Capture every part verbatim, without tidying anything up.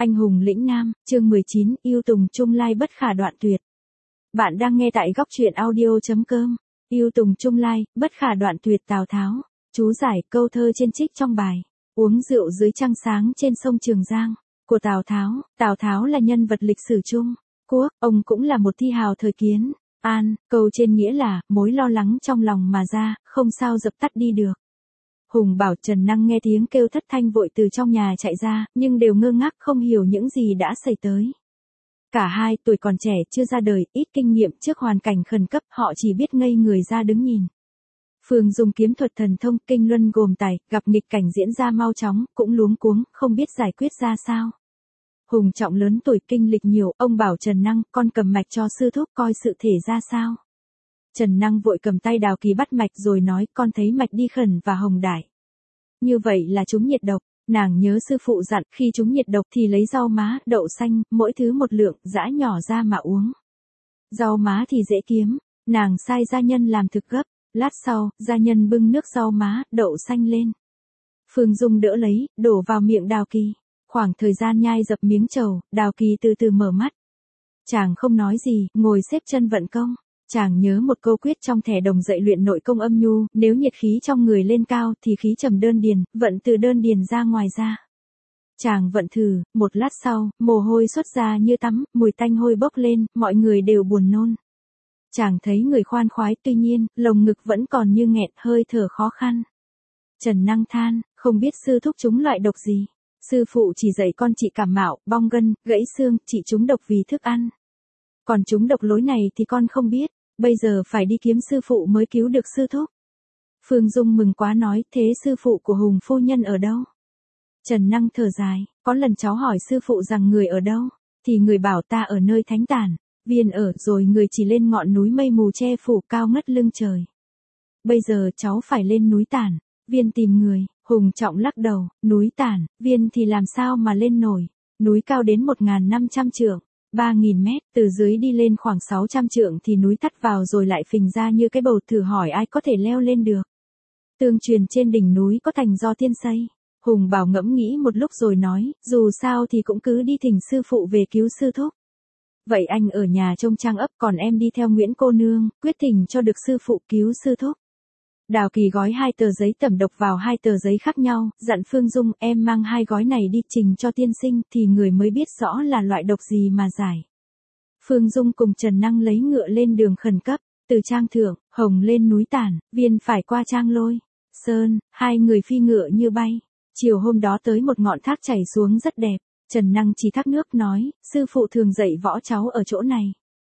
Anh hùng lĩnh nam, chương mười chín, yêu tùng chung lai bất khả đoạn tuyệt. Bạn đang nghe tại góc truyện audio.com. Yêu tùng chung lai, bất khả đoạn tuyệt Tào Tháo. Chú giải câu thơ trên trích trong bài. Uống rượu dưới trăng sáng trên sông Trường Giang. Của Tào Tháo. Tào Tháo là nhân vật lịch sử Trung Quốc, ông cũng là một thi hào thời Kiến An. Câu trên nghĩa là, mối lo lắng trong lòng mà ra, không sao dập tắt đi được. Hùng Bảo Trần Năng nghe tiếng kêu thất thanh vội từ trong nhà chạy ra, nhưng đều ngơ ngác không hiểu những gì đã xảy tới. Cả hai tuổi còn trẻ chưa ra đời, ít kinh nghiệm trước hoàn cảnh khẩn cấp, họ chỉ biết ngây người ra đứng nhìn. Phương dùng kiếm thuật thần thông, kinh luân gồm tài, gặp nghịch cảnh diễn ra mau chóng, cũng luống cuống, không biết giải quyết ra sao. Hùng Trọng lớn tuổi kinh lịch nhiều, ông bảo Trần Năng, con cầm mạch cho sư thúc coi sự thể ra sao. Trần Năng vội cầm tay Đào Kỳ bắt mạch rồi nói, con thấy mạch đi khẩn và hồng đại. Như vậy là trúng nhiệt độc, nàng nhớ sư phụ dặn, khi trúng nhiệt độc thì lấy rau má, đậu xanh, mỗi thứ một lượng, giã nhỏ ra mà uống. Rau má thì dễ kiếm, nàng sai gia nhân làm thực gấp, lát sau, gia nhân bưng nước rau má, đậu xanh lên. Phương Dung đỡ lấy, đổ vào miệng Đào Kỳ. Khoảng thời gian nhai dập miếng trầu, Đào Kỳ từ từ mở mắt. Chàng không nói gì, ngồi xếp chân vận công. Chàng nhớ một câu quyết trong thẻ đồng dạy luyện nội công âm nhu, nếu nhiệt khí trong người lên cao thì khí trầm đơn điền, vận từ đơn điền ra ngoài ra. Chàng vận thử, một lát sau, mồ hôi xuất ra như tắm, mùi tanh hôi bốc lên, mọi người đều buồn nôn. Chàng thấy người khoan khoái, tuy nhiên, lồng ngực vẫn còn như nghẹn, hơi thở khó khăn. Trần Năng than, không biết sư thúc chúng loại độc gì. Sư phụ chỉ dạy con trị cảm mạo, bong gân, gãy xương, trị chúng độc vì thức ăn. Còn chúng độc lối này thì con không biết. Bây giờ phải đi kiếm sư phụ mới cứu được sư thúc. Phương Dung mừng quá nói, thế sư phụ của Hùng phu nhân ở đâu? Trần Năng thở dài, có lần cháu hỏi sư phụ rằng người ở đâu, thì người bảo ta ở nơi thánh tản, viên ở, rồi người chỉ lên ngọn núi mây mù che phủ cao ngất lưng trời. Bây giờ cháu phải lên núi Tản, viên tìm người. Hùng Trọng lắc đầu, núi Tản, viên thì làm sao mà lên nổi, núi cao đến một nghìn năm trăm trượng. ba nghìn mét, từ dưới đi lên khoảng sáu trăm trượng thì núi tắt vào rồi lại phình ra như cái bầu, thử hỏi ai có thể leo lên được. Tương truyền trên đỉnh núi có thành do tiên xây. Hùng Bảo ngẫm nghĩ một lúc rồi nói, dù sao thì cũng cứ đi thỉnh sư phụ về cứu sư thúc. Vậy anh ở nhà trông trang ấp, còn em đi theo Nguyễn cô nương, quyết thỉnh cho được sư phụ cứu sư thúc. Đào Kỳ gói hai tờ giấy tẩm độc vào hai tờ giấy khác nhau, dặn Phương Dung, em mang hai gói này đi trình cho tiên sinh thì người mới biết rõ là loại độc gì mà giải. Phương Dung cùng Trần Năng lấy ngựa lên đường khẩn cấp, từ Trang Thượng, Hồng lên núi Tản, viên phải qua Trang Lôi, Sơn, hai người phi ngựa như bay. Chiều hôm đó tới một ngọn thác chảy xuống rất đẹp, Trần Năng chỉ thác nước nói, sư phụ thường dạy võ cháu ở chỗ này.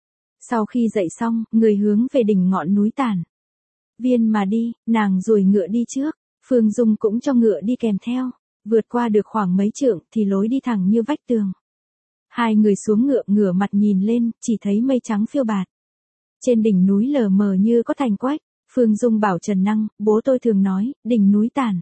Sau khi dạy xong, người hướng về đỉnh ngọn núi Tản. Viên mà đi, nàng rồi ngựa đi trước, Phương Dung cũng cho ngựa đi kèm theo, vượt qua được khoảng mấy trượng thì lối đi thẳng như vách tường. Hai người xuống ngựa ngửa mặt nhìn lên, chỉ thấy mây trắng phiêu bạt. Trên đỉnh núi lờ mờ như có thành quách, Phương Dung bảo Trần Năng, bố tôi thường nói, đỉnh núi Tản.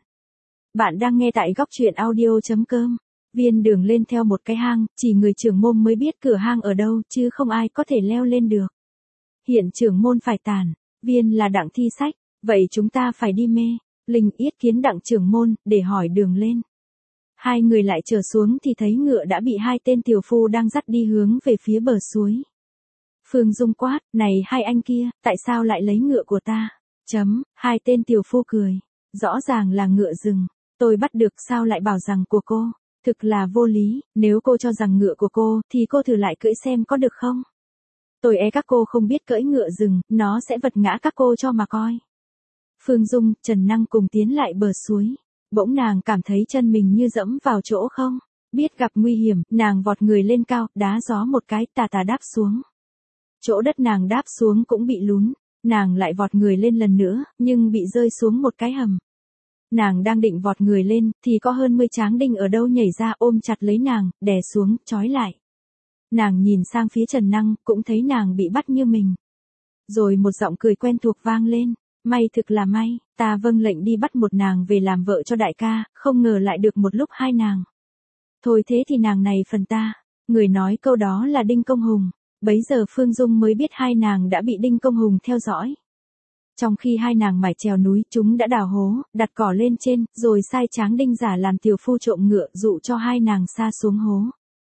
Bạn đang nghe tại góc truyện audio.com. Viên đường lên theo một cái hang, chỉ người trưởng môn mới biết cửa hang ở đâu, chứ không ai có thể leo lên được. Hiện trưởng môn phải tản. Viên là Đặng Thi Sách, vậy chúng ta phải đi Mê Linh yết kiến Đặng trưởng môn, để hỏi đường lên. Hai người lại trở xuống thì thấy ngựa đã bị hai tên tiểu phu đang dắt đi hướng về phía bờ suối. Phương Dung quát, này hai anh kia, tại sao lại lấy ngựa của ta? Chấm, hai tên tiểu phu cười, rõ ràng là ngựa rừng, tôi bắt được sao lại bảo rằng của cô, thực là vô lý, nếu cô cho rằng ngựa của cô, thì cô thử lại cưỡi xem có được không? Tôi e các cô không biết cưỡi ngựa rừng, nó sẽ vật ngã các cô cho mà coi. Phương Dung, Trần Năng cùng tiến lại bờ suối. Bỗng nàng cảm thấy chân mình như dẫm vào chỗ không. Biết gặp nguy hiểm, nàng vọt người lên cao, đá gió một cái, tà tà đáp xuống. Chỗ đất nàng đáp xuống cũng bị lún. Nàng lại vọt người lên lần nữa, nhưng bị rơi xuống một cái hầm. Nàng đang định vọt người lên, thì có hơn mươi tráng đinh ở đâu nhảy ra ôm chặt lấy nàng, đè xuống, trói lại. Nàng nhìn sang phía Trần Năng, cũng thấy nàng bị bắt như mình. Rồi một giọng cười quen thuộc vang lên, may thực là may, ta vâng lệnh đi bắt một nàng về làm vợ cho đại ca, không ngờ lại được một lúc hai nàng. Thôi thế thì nàng này phần ta, người nói câu đó là Đinh Công Hùng, bấy giờ Phương Dung mới biết hai nàng đã bị Đinh Công Hùng theo dõi. Trong khi hai nàng mải trèo núi, chúng đã đào hố, đặt cỏ lên trên, rồi sai tráng đinh giả làm tiểu phu trộm ngựa dụ cho hai nàng sa xuống hố.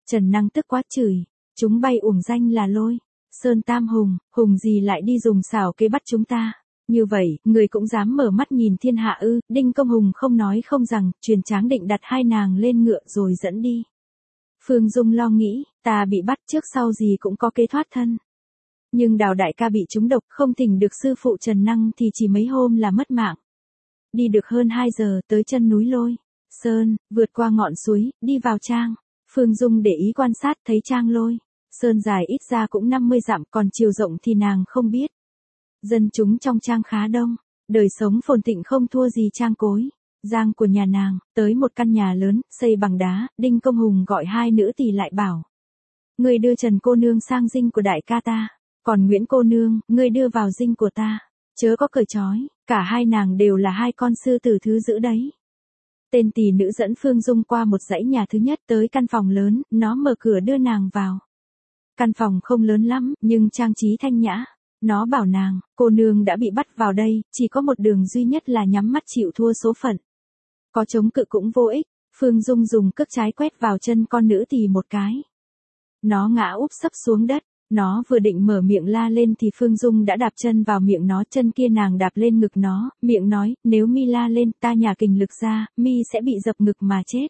Trần Năng tức quá chửi, chúng bay uổng danh là Lôi Sơn Tam Hùng, hùng gì lại đi dùng xảo kế bắt chúng ta. Như vậy, người cũng dám mở mắt nhìn thiên hạ ư? Đinh Công Hùng không nói không rằng, truyền Tráng định đặt hai nàng lên ngựa rồi dẫn đi. Phương Dung lo nghĩ, ta bị bắt trước sau gì cũng có kế thoát thân. Nhưng Đào đại ca bị trúng độc, không thỉnh được sư phụ Trần Năng thì chỉ mấy hôm là mất mạng. Đi được hơn hai giờ tới chân núi Lôi Sơn, vượt qua ngọn suối, đi vào trang. Phương Dung để ý quan sát thấy trang Lôi Sơn dài ít ra cũng năm mươi dặm, còn chiều rộng thì nàng không biết. Dân chúng trong trang khá đông, đời sống phồn thịnh không thua gì trang Cối Giang của nhà nàng. Tới một căn nhà lớn, xây bằng đá, Đinh Công Hùng gọi hai nữ tỳ lại bảo. Ngươi đưa Trần cô nương sang dinh của đại ca ta, còn Nguyễn cô nương, ngươi đưa vào dinh của ta. Chớ có cởi trói, cả hai nàng đều là hai con sư tử thứ dữ đấy. Tên tỳ nữ dẫn Phương Dung qua một dãy nhà thứ nhất tới căn phòng lớn, nó mở cửa đưa nàng vào. Căn phòng không lớn lắm, nhưng trang trí thanh nhã. Nó bảo nàng, cô nương đã bị bắt vào đây, chỉ có một đường duy nhất là nhắm mắt chịu thua số phận. Có chống cự cũng vô ích. Phương Dung dùng cước trái quét vào chân con nữ tỳ một cái. Nó ngã úp sấp xuống đất. Nó vừa định mở miệng la lên thì Phương Dung đã đạp chân vào miệng nó, chân kia nàng đạp lên ngực nó, miệng nói, nếu mi la lên, ta nhả kình lực ra, mi sẽ bị dập ngực mà chết.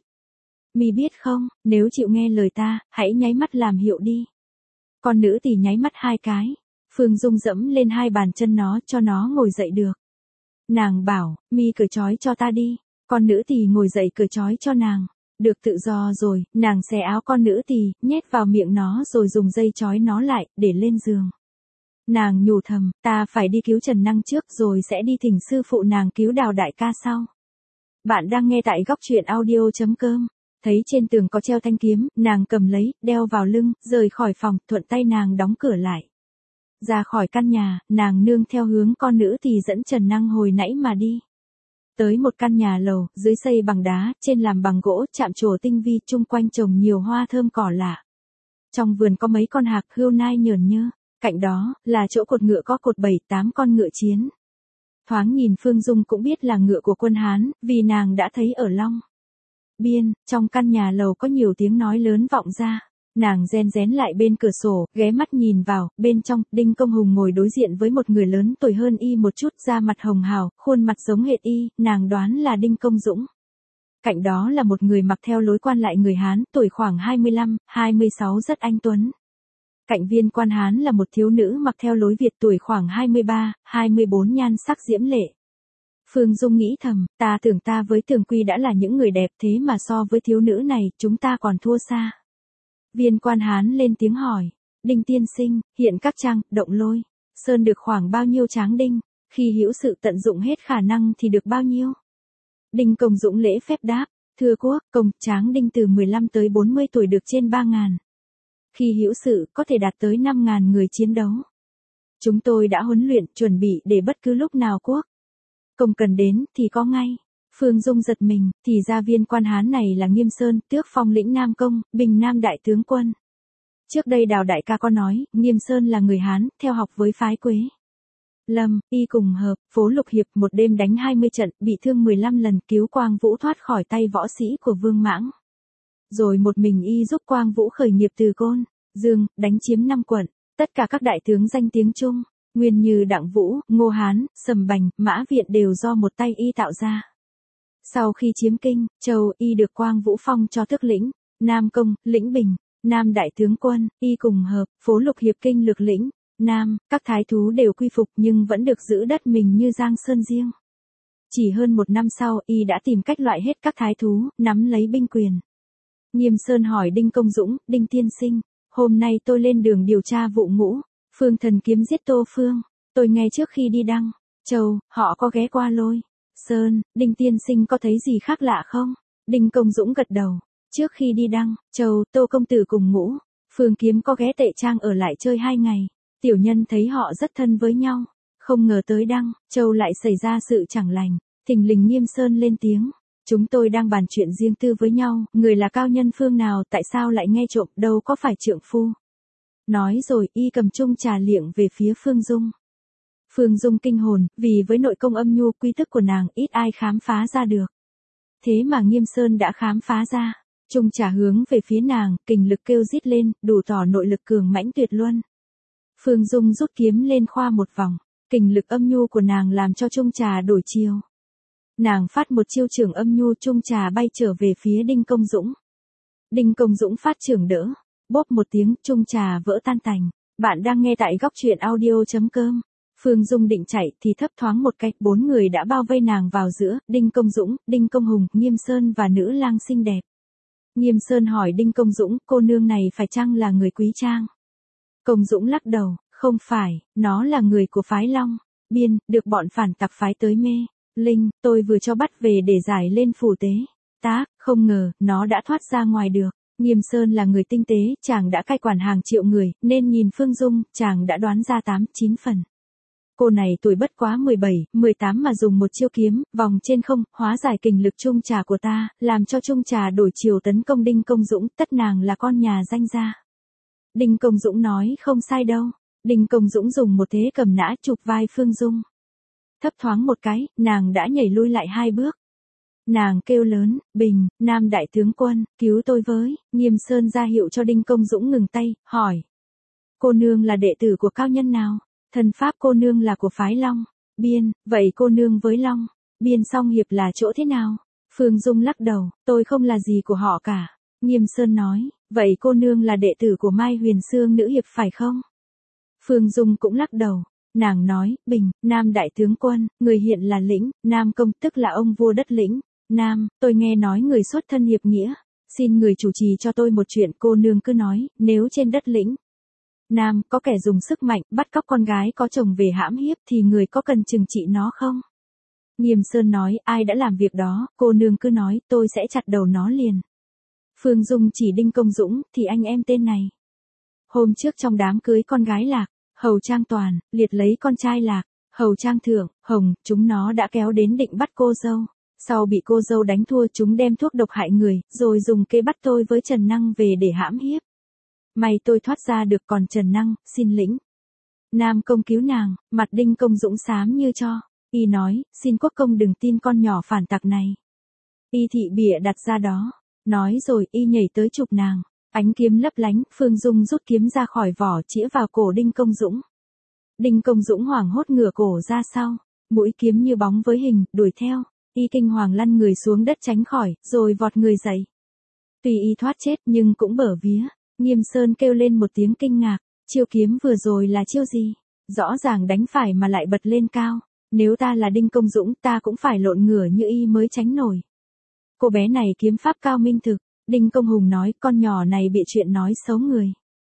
Mi biết không, nếu chịu nghe lời ta, hãy nháy mắt làm hiệu đi. Con nữ tỳ nháy mắt hai cái. Phương Dung dẫm lên hai bàn chân nó cho nó ngồi dậy được. Nàng bảo, mi cởi trói cho ta đi. Con nữ tỳ ngồi dậy cởi trói cho nàng. Được tự do rồi, nàng xé áo con nữ tỳ, nhét vào miệng nó rồi dùng dây trói nó lại, để lên giường. Nàng nhủ thầm, ta phải đi cứu Trần Năng trước rồi sẽ đi thỉnh sư phụ nàng cứu Đào đại ca sau. Bạn đang nghe tại góc truyện audio chấm com. Thấy trên tường có treo thanh kiếm, nàng cầm lấy, đeo vào lưng, rời khỏi phòng, thuận tay nàng đóng cửa lại. Ra khỏi căn nhà, nàng nương theo hướng con nữ tỳ dẫn Trần Năng hồi nãy mà đi. Tới một căn nhà lầu, dưới xây bằng đá, trên làm bằng gỗ, chạm trổ tinh vi, chung quanh trồng nhiều hoa thơm cỏ lạ. Trong vườn có mấy con hạc hươu nai nhờn nhơ, cạnh đó, là chỗ cột ngựa có cột bảy tám con ngựa chiến. Thoáng nhìn Phương Dung cũng biết là ngựa của quân Hán, vì nàng đã thấy ở Long Biên. Trong căn nhà lầu có nhiều tiếng nói lớn vọng ra. Nàng ren rén lại bên cửa sổ, ghé mắt nhìn vào, bên trong, Đinh Công Hùng ngồi đối diện với một người lớn tuổi hơn y một chút, da mặt hồng hào, khuôn mặt giống hệt y, nàng đoán là Đinh Công Dũng. Cạnh đó là một người mặc theo lối quan lại người Hán, tuổi khoảng hai mươi lăm, hai mươi sáu rất anh tuấn. Cạnh viên quan Hán là một thiếu nữ mặc theo lối Việt tuổi khoảng hai mươi ba, hai mươi bốn nhan sắc diễm lệ. Phương Dung nghĩ thầm, ta tưởng ta với Tường Quy đã là những người đẹp thế mà so với thiếu nữ này, chúng ta còn thua xa. Viên quan Hán lên tiếng hỏi, Đinh tiên sinh, hiện các trang, động Lôi Sơn được khoảng bao nhiêu tráng đinh, khi hữu sự tận dụng hết khả năng thì được bao nhiêu? Đinh Công Dũng lễ phép đáp, thưa quốc, công, tráng đinh từ mười lăm tới bốn mươi tuổi được trên ba ngàn. Khi hữu sự, có thể đạt tới năm ngàn người chiến đấu. Chúng tôi đã huấn luyện, chuẩn bị để bất cứ lúc nào quốc công cần đến, thì có ngay. Phương Dung giật mình, thì ra viên quan Hán này là Nghiêm Sơn, tước phong lĩnh Nam Công, Bình Nam đại tướng quân. Trước đây Đào đại ca có nói, Nghiêm Sơn là người Hán, theo học với phái Quế Lâm, y cùng hợp, phố Lục Hiệp, một đêm đánh hai mươi trận, bị thương mười lăm lần, cứu Quang Vũ thoát khỏi tay võ sĩ của Vương Mãng. Rồi một mình y giúp Quang Vũ khởi nghiệp từ Côn Dương, đánh chiếm năm quận, tất cả các đại tướng danh tiếng chung, Nguyên Như, Đặng Vũ, Ngô Hán, Sầm Bành, Mã Viện đều do một tay y tạo ra. Sau khi chiếm Kinh, Châu, y được Quang Vũ phong cho tước lĩnh Nam Công, lĩnh Bình, Nam đại tướng quân, y cùng hợp, phố Lục Hiệp kinh lược lĩnh Nam, các thái thú đều quy phục nhưng vẫn được giữ đất mình như Giang Sơn riêng. Chỉ hơn một năm sau, y đã tìm cách loại hết các thái thú, nắm lấy binh quyền. Nghiêm Sơn hỏi Đinh Công Dũng, Đinh tiên sinh, hôm nay tôi lên đường điều tra vụ ngũ Phương thần kiếm giết Tô Phương, tôi nghe trước khi đi Đăng Châu, họ có ghé qua Lôi Sơn, Đinh tiên sinh có thấy gì khác lạ không? Đinh Công Dũng gật đầu, trước khi đi Đăng Châu, Tô công tử cùng ngũ Phương kiếm có ghé Tệ Trang ở lại chơi hai ngày, tiểu nhân thấy họ rất thân với nhau, không ngờ tới Đăng Châu lại xảy ra sự chẳng lành. Thình lình Nghiêm Sơn lên tiếng, chúng tôi đang bàn chuyện riêng tư với nhau, người là cao nhân phương nào, tại sao lại nghe trộm, đâu có phải trượng phu. Nói rồi, y cầm chung trà liệng về phía Phương Dung. Phương Dung kinh hồn, vì với nội công âm nhu quy thức của nàng ít ai khám phá ra được. Thế mà Nghiêm Sơn đã khám phá ra. Trung trà hướng về phía nàng, kình lực kêu rít lên, đủ tỏ nội lực cường mãnh tuyệt luân. Phương Dung rút kiếm lên khoa một vòng, kình lực âm nhu của nàng làm cho Trung trà đổi chiều. Nàng phát một chiêu trưởng âm nhu, Trung trà bay trở về phía Đinh Công Dũng. Đinh Công Dũng phát trưởng đỡ, bốp một tiếng, Trung trà vỡ tan tành. Bạn đang nghe tại góc truyện audio.com. Phương Dung định chạy thì thấp thoáng một cách, bốn người đã bao vây nàng vào giữa, Đinh Công Dũng, Đinh Công Hùng, Nghiêm Sơn và nữ lang xinh đẹp. Nghiêm Sơn hỏi Đinh Công Dũng, cô nương này phải chăng là người Quý Trang? Công Dũng lắc đầu, không phải, nó là người của phái Long Biên, được bọn phản tặc phái tới mê Linh, tôi vừa cho bắt về để giải lên phủ tế. Tá, không ngờ, nó đã thoát ra ngoài được. Nghiêm Sơn là người tinh tế, chàng đã cai quản hàng triệu người, nên nhìn Phương Dung, chàng đã đoán ra tám, chín phần. Cô này tuổi bất quá mười bảy, mười tám mà dùng một chiêu kiếm, vòng trên không, hóa giải kình lực Trung trà của ta, làm cho Trung trà đổi chiều tấn công Đinh Công Dũng, tất nàng là con nhà danh gia. Đinh Công Dũng nói không sai đâu. Đinh Công Dũng dùng một thế cầm nã chụp vai Phương Dung. Thấp thoáng một cái, nàng đã nhảy lui lại hai bước. Nàng kêu lớn, Bình, Nam đại tướng quân, cứu tôi với. Nghiêm Sơn ra hiệu cho Đinh Công Dũng ngừng tay, hỏi. Cô nương là đệ tử của cao nhân nào? Thần pháp cô nương là của phái Long Biên, vậy cô nương với Long Biên song hiệp là chỗ thế nào? Phương Dung lắc đầu, tôi không là gì của họ cả. Nghiêm Sơn nói, vậy cô nương là đệ tử của Mai Huyền Xương nữ hiệp phải không? Phương Dung cũng lắc đầu. Nàng nói, Bình, Nam đại tướng quân, người hiện là Lĩnh, Nam công tức là ông vua đất Lĩnh. Nam, tôi nghe nói người xuất thân hiệp nghĩa, xin người chủ trì cho tôi một chuyện. Cô nương cứ nói, nếu trên đất Lĩnh Nam có kẻ dùng sức mạnh bắt cóc con gái có chồng về hãm hiếp thì người có cần trừng trị nó không? Nghiêm Sơn nói, ai đã làm việc đó, cô nương cứ nói, tôi sẽ chặt đầu nó liền. Phương Dung chỉ Đinh Công Dũng, thì anh em tên này. Hôm trước trong đám cưới con gái Lạc, Hầu Trang Toàn, liệt lấy con trai Lạc, Hầu Trang Thượng, Hồng, chúng nó đã kéo đến định bắt cô dâu. Sau bị cô dâu đánh thua, chúng đem thuốc độc hại người, rồi dùng kế bắt tôi với Trần Năng về để hãm hiếp. May tôi thoát ra được, còn Trần Năng, xin Lĩnh Nam công cứu nàng. Mặt Đinh Công Dũng xám như cho. Y nói, xin quốc công đừng tin con nhỏ phản tặc này. Y thị bịa đặt ra đó. Nói rồi, y nhảy tới chụp nàng. Ánh kiếm lấp lánh, Phương Dung rút kiếm ra khỏi vỏ chĩa vào cổ Đinh Công Dũng. Đinh Công Dũng hoảng hốt ngửa cổ ra sau. Mũi kiếm như bóng với hình, đuổi theo. Y kinh hoàng lăn người xuống đất tránh khỏi, rồi vọt người dậy. Tuy y thoát chết nhưng cũng bở vía. Nghiêm Sơn kêu lên một tiếng kinh ngạc, chiêu kiếm vừa rồi là chiêu gì? Rõ ràng đánh phải mà lại bật lên cao. Nếu ta là Đinh Công Dũng, ta cũng phải lộn ngửa như y mới tránh nổi. Cô bé này kiếm pháp cao minh thực. Đinh Công Hùng nói, con nhỏ này bịa chuyện nói xấu người.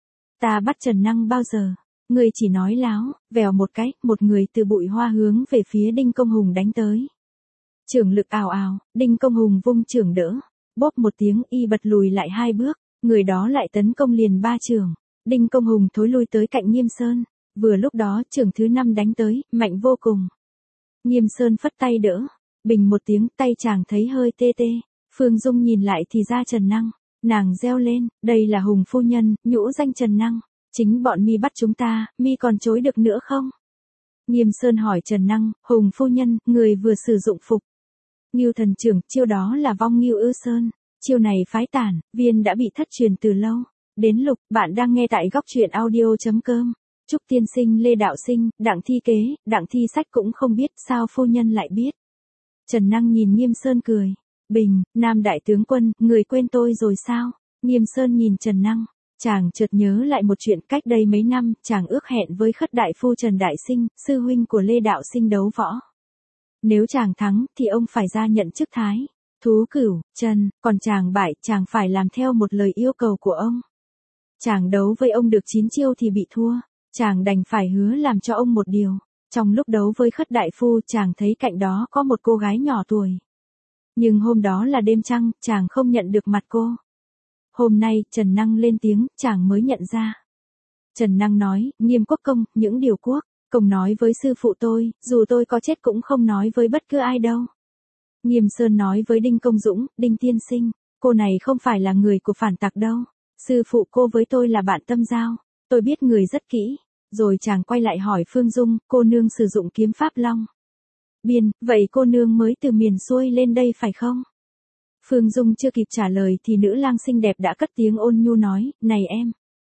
Ta bắt Trần Năng bao giờ? Người chỉ nói láo. Vèo một cái, một người từ bụi hoa hướng về phía Đinh Công Hùng đánh tới. Trưởng lực ào ào, Đinh Công Hùng vung trưởng đỡ. Bốp một tiếng, y bật lùi lại hai bước. Người đó lại tấn công liền ba chưởng. Đinh Công Hùng thối lui tới cạnh Nghiêm Sơn. Vừa lúc đó, chưởng thứ năm đánh tới, mạnh vô cùng. Nghiêm Sơn phất tay đỡ. Bình một tiếng, tay chàng thấy hơi tê tê. Phương Dung nhìn lại thì ra Trần Năng. Nàng reo lên, đây là Hùng phu nhân, nhũ danh Trần Năng. Chính bọn mi bắt chúng ta, mi còn chối được nữa không? Nghiêm Sơn hỏi Trần Năng, Hùng phu nhân, người vừa sử dụng phục Ngưu thần trưởng, chiêu đó là vong Ngưu Ư Sơn. Chiêu này phái Tản, Viên đã bị thất truyền từ lâu. Đến Lục, bạn đang nghe tại góc truyện audio.com. Trúc tiên sinh Lê Đạo Sinh, Đặng Thi Kế, Đặng Thi Sách cũng không biết, sao phu nhân lại biết? Trần Năng nhìn Nghiêm Sơn cười. Bình, Nam đại tướng quân, người quên tôi rồi sao? Nghiêm Sơn nhìn Trần Năng. Chàng chợt nhớ lại một chuyện, cách đây mấy năm, chàng ước hẹn với khất đại phu Trần Đại Sinh, sư huynh của Lê Đạo Sinh đấu võ. Nếu chàng thắng, thì ông phải ra nhận chức thái thú cửu Trần, còn chàng bại, chàng phải làm theo một lời yêu cầu của ông. Chàng đấu với ông được chín chiêu thì bị thua, chàng đành phải hứa làm cho ông một điều. Trong lúc đấu với khất đại phu, chàng thấy cạnh đó có một cô gái nhỏ tuổi. Nhưng hôm đó là đêm trăng, chàng không nhận được mặt cô. Hôm nay, Trần Năng lên tiếng, chàng mới nhận ra. Trần Năng nói, Nghiêm quốc công, những điều quốc công nói với sư phụ tôi, dù tôi có chết cũng không nói với bất cứ ai đâu. Nghiêm Sơn nói với Đinh Công Dũng, Đinh tiên sinh, cô này không phải là người của phản tặc đâu. Sư phụ cô với tôi là bạn tâm giao, tôi biết người rất kỹ. Rồi chàng quay lại hỏi Phương Dung, cô nương sử dụng kiếm pháp Long Biên, vậy cô nương mới từ miền xuôi lên đây phải không? Phương Dung chưa kịp trả lời thì nữ lang xinh đẹp đã cất tiếng ôn nhu nói, này em.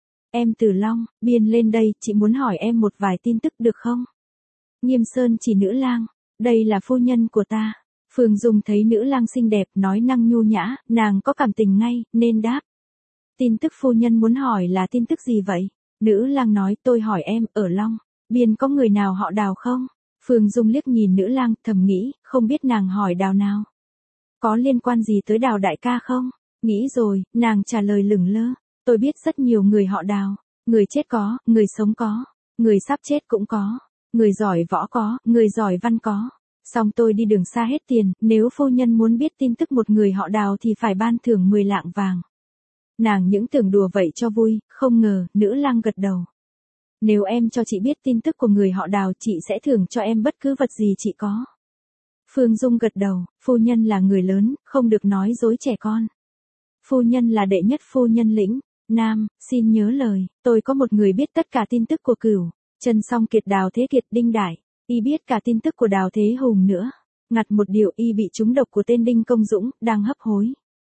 Em Tử Long, Biên lên đây, chị muốn hỏi em một vài tin tức được không? Nghiêm Sơn chỉ nữ lang, đây là phu nhân của ta. Phương Dung thấy nữ lang xinh đẹp nói năng nhu nhã, nàng có cảm tình ngay, nên đáp. Tin tức phu nhân muốn hỏi là tin tức gì vậy? Nữ lang nói, tôi hỏi em, ở Long, Biên có người nào họ Đào không? Phương Dung liếc nhìn nữ lang, thầm nghĩ, không biết nàng hỏi Đào nào. Có liên quan gì tới Đào đại ca không? Nghĩ rồi, nàng trả lời lửng lơ. Tôi biết rất nhiều người họ Đào. Người chết có, người sống có. Người sắp chết cũng có. Người giỏi võ có, người giỏi văn có. Xong tôi đi đường xa hết tiền, nếu phu nhân muốn biết tin tức một người họ Đào thì phải ban thưởng mười lạng vàng. Nàng những tưởng đùa vậy cho vui, không ngờ, nữ lang gật đầu. Nếu em cho chị biết tin tức của người họ Đào, chị sẽ thưởng cho em bất cứ vật gì chị có. Phương Dung gật đầu, phu nhân là người lớn, không được nói dối trẻ con. Phu nhân là đệ nhất phu nhân lĩnh, Nam, xin nhớ lời, tôi có một người biết tất cả tin tức của Cửu, Chân Song Kiệt Đào Thế Kiệt Đinh Đại, y biết cả tin tức của Đào Thế Hùng nữa. Ngặt một điều, y bị trúng độc của tên Đinh Công Dũng, đang hấp hối.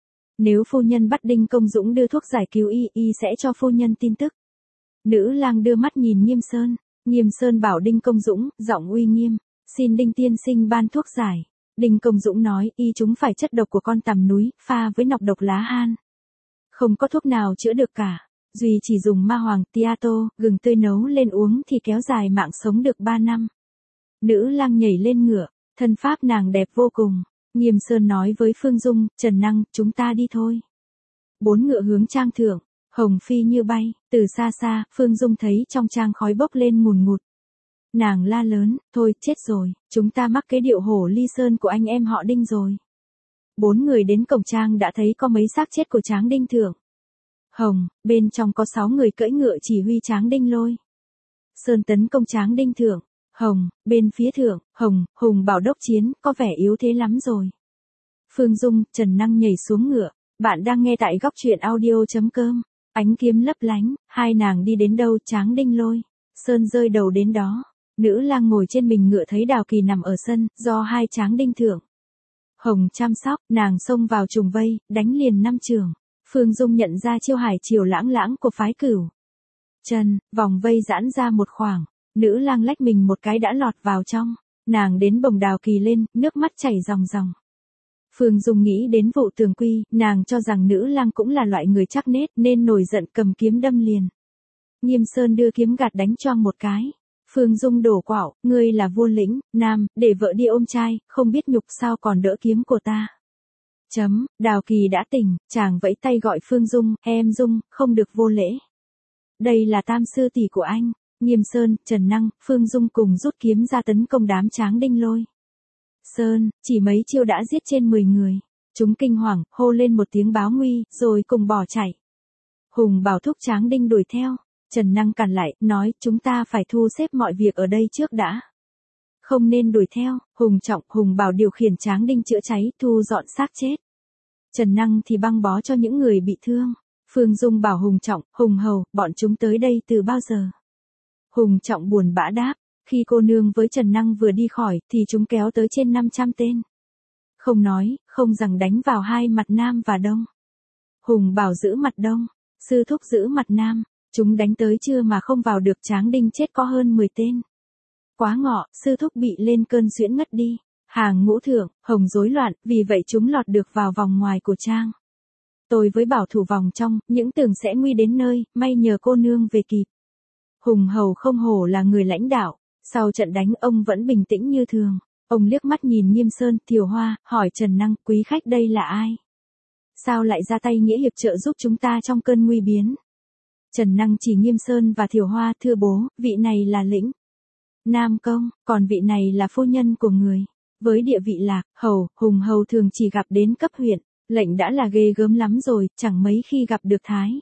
Nếu phu nhân bắt Đinh Công Dũng đưa thuốc giải cứu y, y sẽ cho phu nhân tin tức. Nữ lang đưa mắt nhìn Nghiêm Sơn, Nghiêm Sơn bảo Đinh Công Dũng, giọng uy nghiêm, xin Đinh tiên sinh ban thuốc giải. Đinh Công Dũng nói, y chúng phải chất độc của con tằm núi, pha với nọc độc lá han. Không có thuốc nào chữa được cả, duy chỉ dùng ma hoàng, tiato, gừng tươi nấu lên uống thì kéo dài mạng sống được ba năm. Nữ lang nhảy lên ngựa, thân pháp nàng đẹp vô cùng. Nghiêm Sơn nói với Phương Dung, Trần Năng, chúng ta đi thôi. Bốn ngựa hướng trang thượng, hồng phi như bay, từ xa xa, Phương Dung thấy trong trang khói bốc lên ngùn ngụt. Nàng la lớn, thôi, chết rồi, chúng ta mắc cái điệu hổ ly sơn của anh em họ Đinh rồi. Bốn người đến cổng trang đã thấy có mấy xác chết của Tráng Đinh Thượng. Hồng, bên trong có sáu người cưỡi ngựa chỉ huy Tráng Đinh Lôi. Sơn tấn công Tráng Đinh Thượng. Hồng, bên phía thượng, Hồng, Hùng bảo đốc chiến, có vẻ yếu thế lắm rồi. Phương Dung, Trần Năng nhảy xuống ngựa, bạn đang nghe tại góc truyện audio.com. Ánh kiếm lấp lánh, hai nàng đi đến đâu Tráng Đinh Lôi. Sơn rơi đầu đến đó, nữ lang ngồi trên mình ngựa thấy Đào Kỳ nằm ở sân, do hai Tráng Đinh Thượng. Hồng chăm sóc, nàng xông vào trùng vây, đánh liền năm trường. Phương Dung nhận ra chiêu hải chiều lãng lãng của phái Cửu Chân, vòng vây giãn ra một khoảng. Nữ lang lách mình một cái đã lọt vào trong, nàng đến bồng Đào Kỳ lên, nước mắt chảy ròng ròng. Phương Dung nghĩ đến vụ Tường Quy, nàng cho rằng nữ lang cũng là loại người chắc nết nên nổi giận cầm kiếm đâm liền. Nghiêm Sơn đưa kiếm gạt đánh choang một cái. Phương Dung đổ quạo, ngươi là vua lĩnh, Nam, để vợ đi ôm trai, không biết nhục sao còn đỡ kiếm của ta. Chấm, Đào Kỳ đã tỉnh, chàng vẫy tay gọi Phương Dung, em Dung, không được vô lễ. Đây là tam sư tỷ của anh. Nghiêm Sơn, Trần Năng, Phương Dung cùng rút kiếm ra tấn công đám Tráng Đinh Lôi. Sơn, chỉ mấy chiêu đã giết trên mười người. Chúng kinh hoàng, hô lên một tiếng báo nguy, rồi cùng bỏ chạy. Hùng bảo thúc Tráng Đinh đuổi theo. Trần Năng cản lại, nói, chúng ta phải thu xếp mọi việc ở đây trước đã. Không nên đuổi theo, Hùng trọng, Hùng bảo điều khiển Tráng Đinh chữa cháy, thu dọn xác chết. Trần Năng thì băng bó cho những người bị thương. Phương Dung bảo Hùng trọng, Hùng hầu, bọn chúng tới đây từ bao giờ? Hùng trọng buồn bã đáp, khi cô nương với Trần Năng vừa đi khỏi, thì chúng kéo tới trên năm trăm tên. Không nói, không rằng đánh vào hai mặt Nam và Đông. Hùng bảo giữ mặt Đông, sư thúc giữ mặt Nam, chúng đánh tới chưa mà không vào được Tráng Đinh chết có hơn mười tên. Quá ngọ, sư thúc bị lên cơn suyễn ngất đi, hàng ngũ thượng, Hồng rối loạn, vì vậy chúng lọt được vào vòng ngoài của trang. Tôi với bảo thủ vòng trong, những tưởng sẽ nguy đến nơi, may nhờ cô nương về kịp. Hùng hầu không hổ là người lãnh đạo, sau trận đánh ông vẫn bình tĩnh như thường. Ông liếc mắt nhìn Nghiêm Sơn, Thiều Hoa, hỏi Trần Năng, quý khách đây là ai? Sao lại ra tay nghĩa hiệp trợ giúp chúng ta trong cơn nguy biến? Trần Năng chỉ Nghiêm Sơn và Thiều Hoa, thưa bố, vị này là lĩnh Nam công, còn vị này là phu nhân của người. Với địa vị lạc, hầu, Hùng hầu thường chỉ gặp đến cấp huyện, lệnh đã là ghê gớm lắm rồi, chẳng mấy khi gặp được thái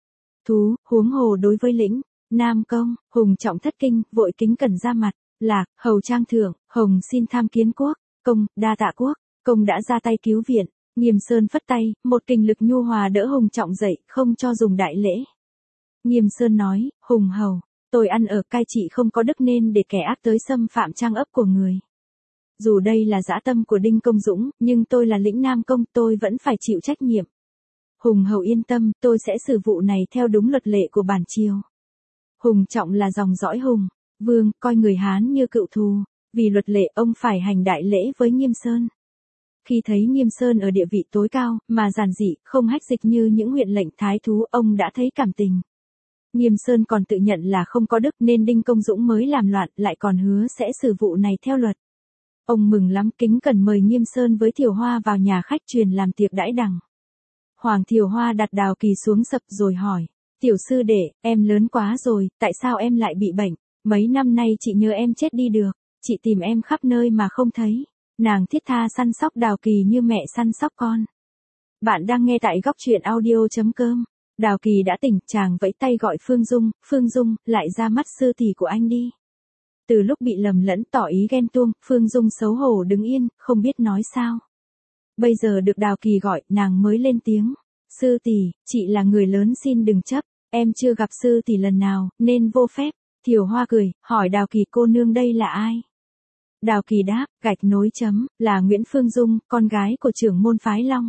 thú, huống hồ đối với lĩnh Nam công. Hùng trọng thất kinh, vội kính cẩn ra mặt. Lạc, hầu trang thượng, Hồng xin tham kiến quốc. Công, đa tạ quốc. Công đã ra tay cứu viện. Nghiêm Sơn phất tay, một kình lực nhu hòa đỡ Hùng trọng dậy, không cho dùng đại lễ. Nghiêm Sơn nói, Hùng hầu, tôi ăn ở cai trị không có đức nên để kẻ ác tới xâm phạm trang ấp của người. Dù đây là dã tâm của Đinh Công Dũng, nhưng tôi là lĩnh Nam Công, tôi vẫn phải chịu trách nhiệm. Hùng Hầu yên tâm, tôi sẽ xử vụ này theo đúng luật lệ của bản triều. Hùng Trọng là dòng dõi Hùng Vương, coi người Hán như cựu thù. Vì luật lệ ông phải hành đại lễ với Nghiêm Sơn. Khi thấy Nghiêm Sơn ở địa vị tối cao, mà giản dị, không hách dịch như những huyện lệnh thái thú, ông đã thấy cảm tình. Nghiêm Sơn còn tự nhận là không có đức nên Đinh Công Dũng mới làm loạn, lại còn hứa sẽ xử vụ này theo luật. Ông mừng lắm, kính cẩn mời Nghiêm Sơn với Thiều Hoa vào nhà khách truyền làm tiệc đãi đằng. Hoàng Thiều Hoa đặt Đào Kỳ xuống sập rồi hỏi, tiểu sư đệ, em lớn quá rồi, tại sao em lại bị bệnh? Mấy năm nay chị nhớ em chết đi được, chị tìm em khắp nơi mà không thấy. Nàng thiết tha săn sóc Đào Kỳ như mẹ săn sóc con. Bạn đang nghe tại góc truyện audio.com. Đào Kỳ đã tỉnh, chàng vẫy tay gọi Phương Dung, Phương Dung, lại ra mắt sư tỷ của anh đi. Từ lúc bị lầm lẫn tỏ ý ghen tuông, Phương Dung xấu hổ đứng yên, không biết nói sao. Bây giờ được Đào Kỳ gọi, nàng mới lên tiếng. Sư tỷ, chị là người lớn xin đừng chấp, em chưa gặp sư tỷ lần nào, nên vô phép. Thiều Hoa cười, hỏi Đào Kỳ cô nương đây là ai? Đào Kỳ đáp, gạch nối chấm, là Nguyễn Phương Dung, con gái của trưởng môn phái Long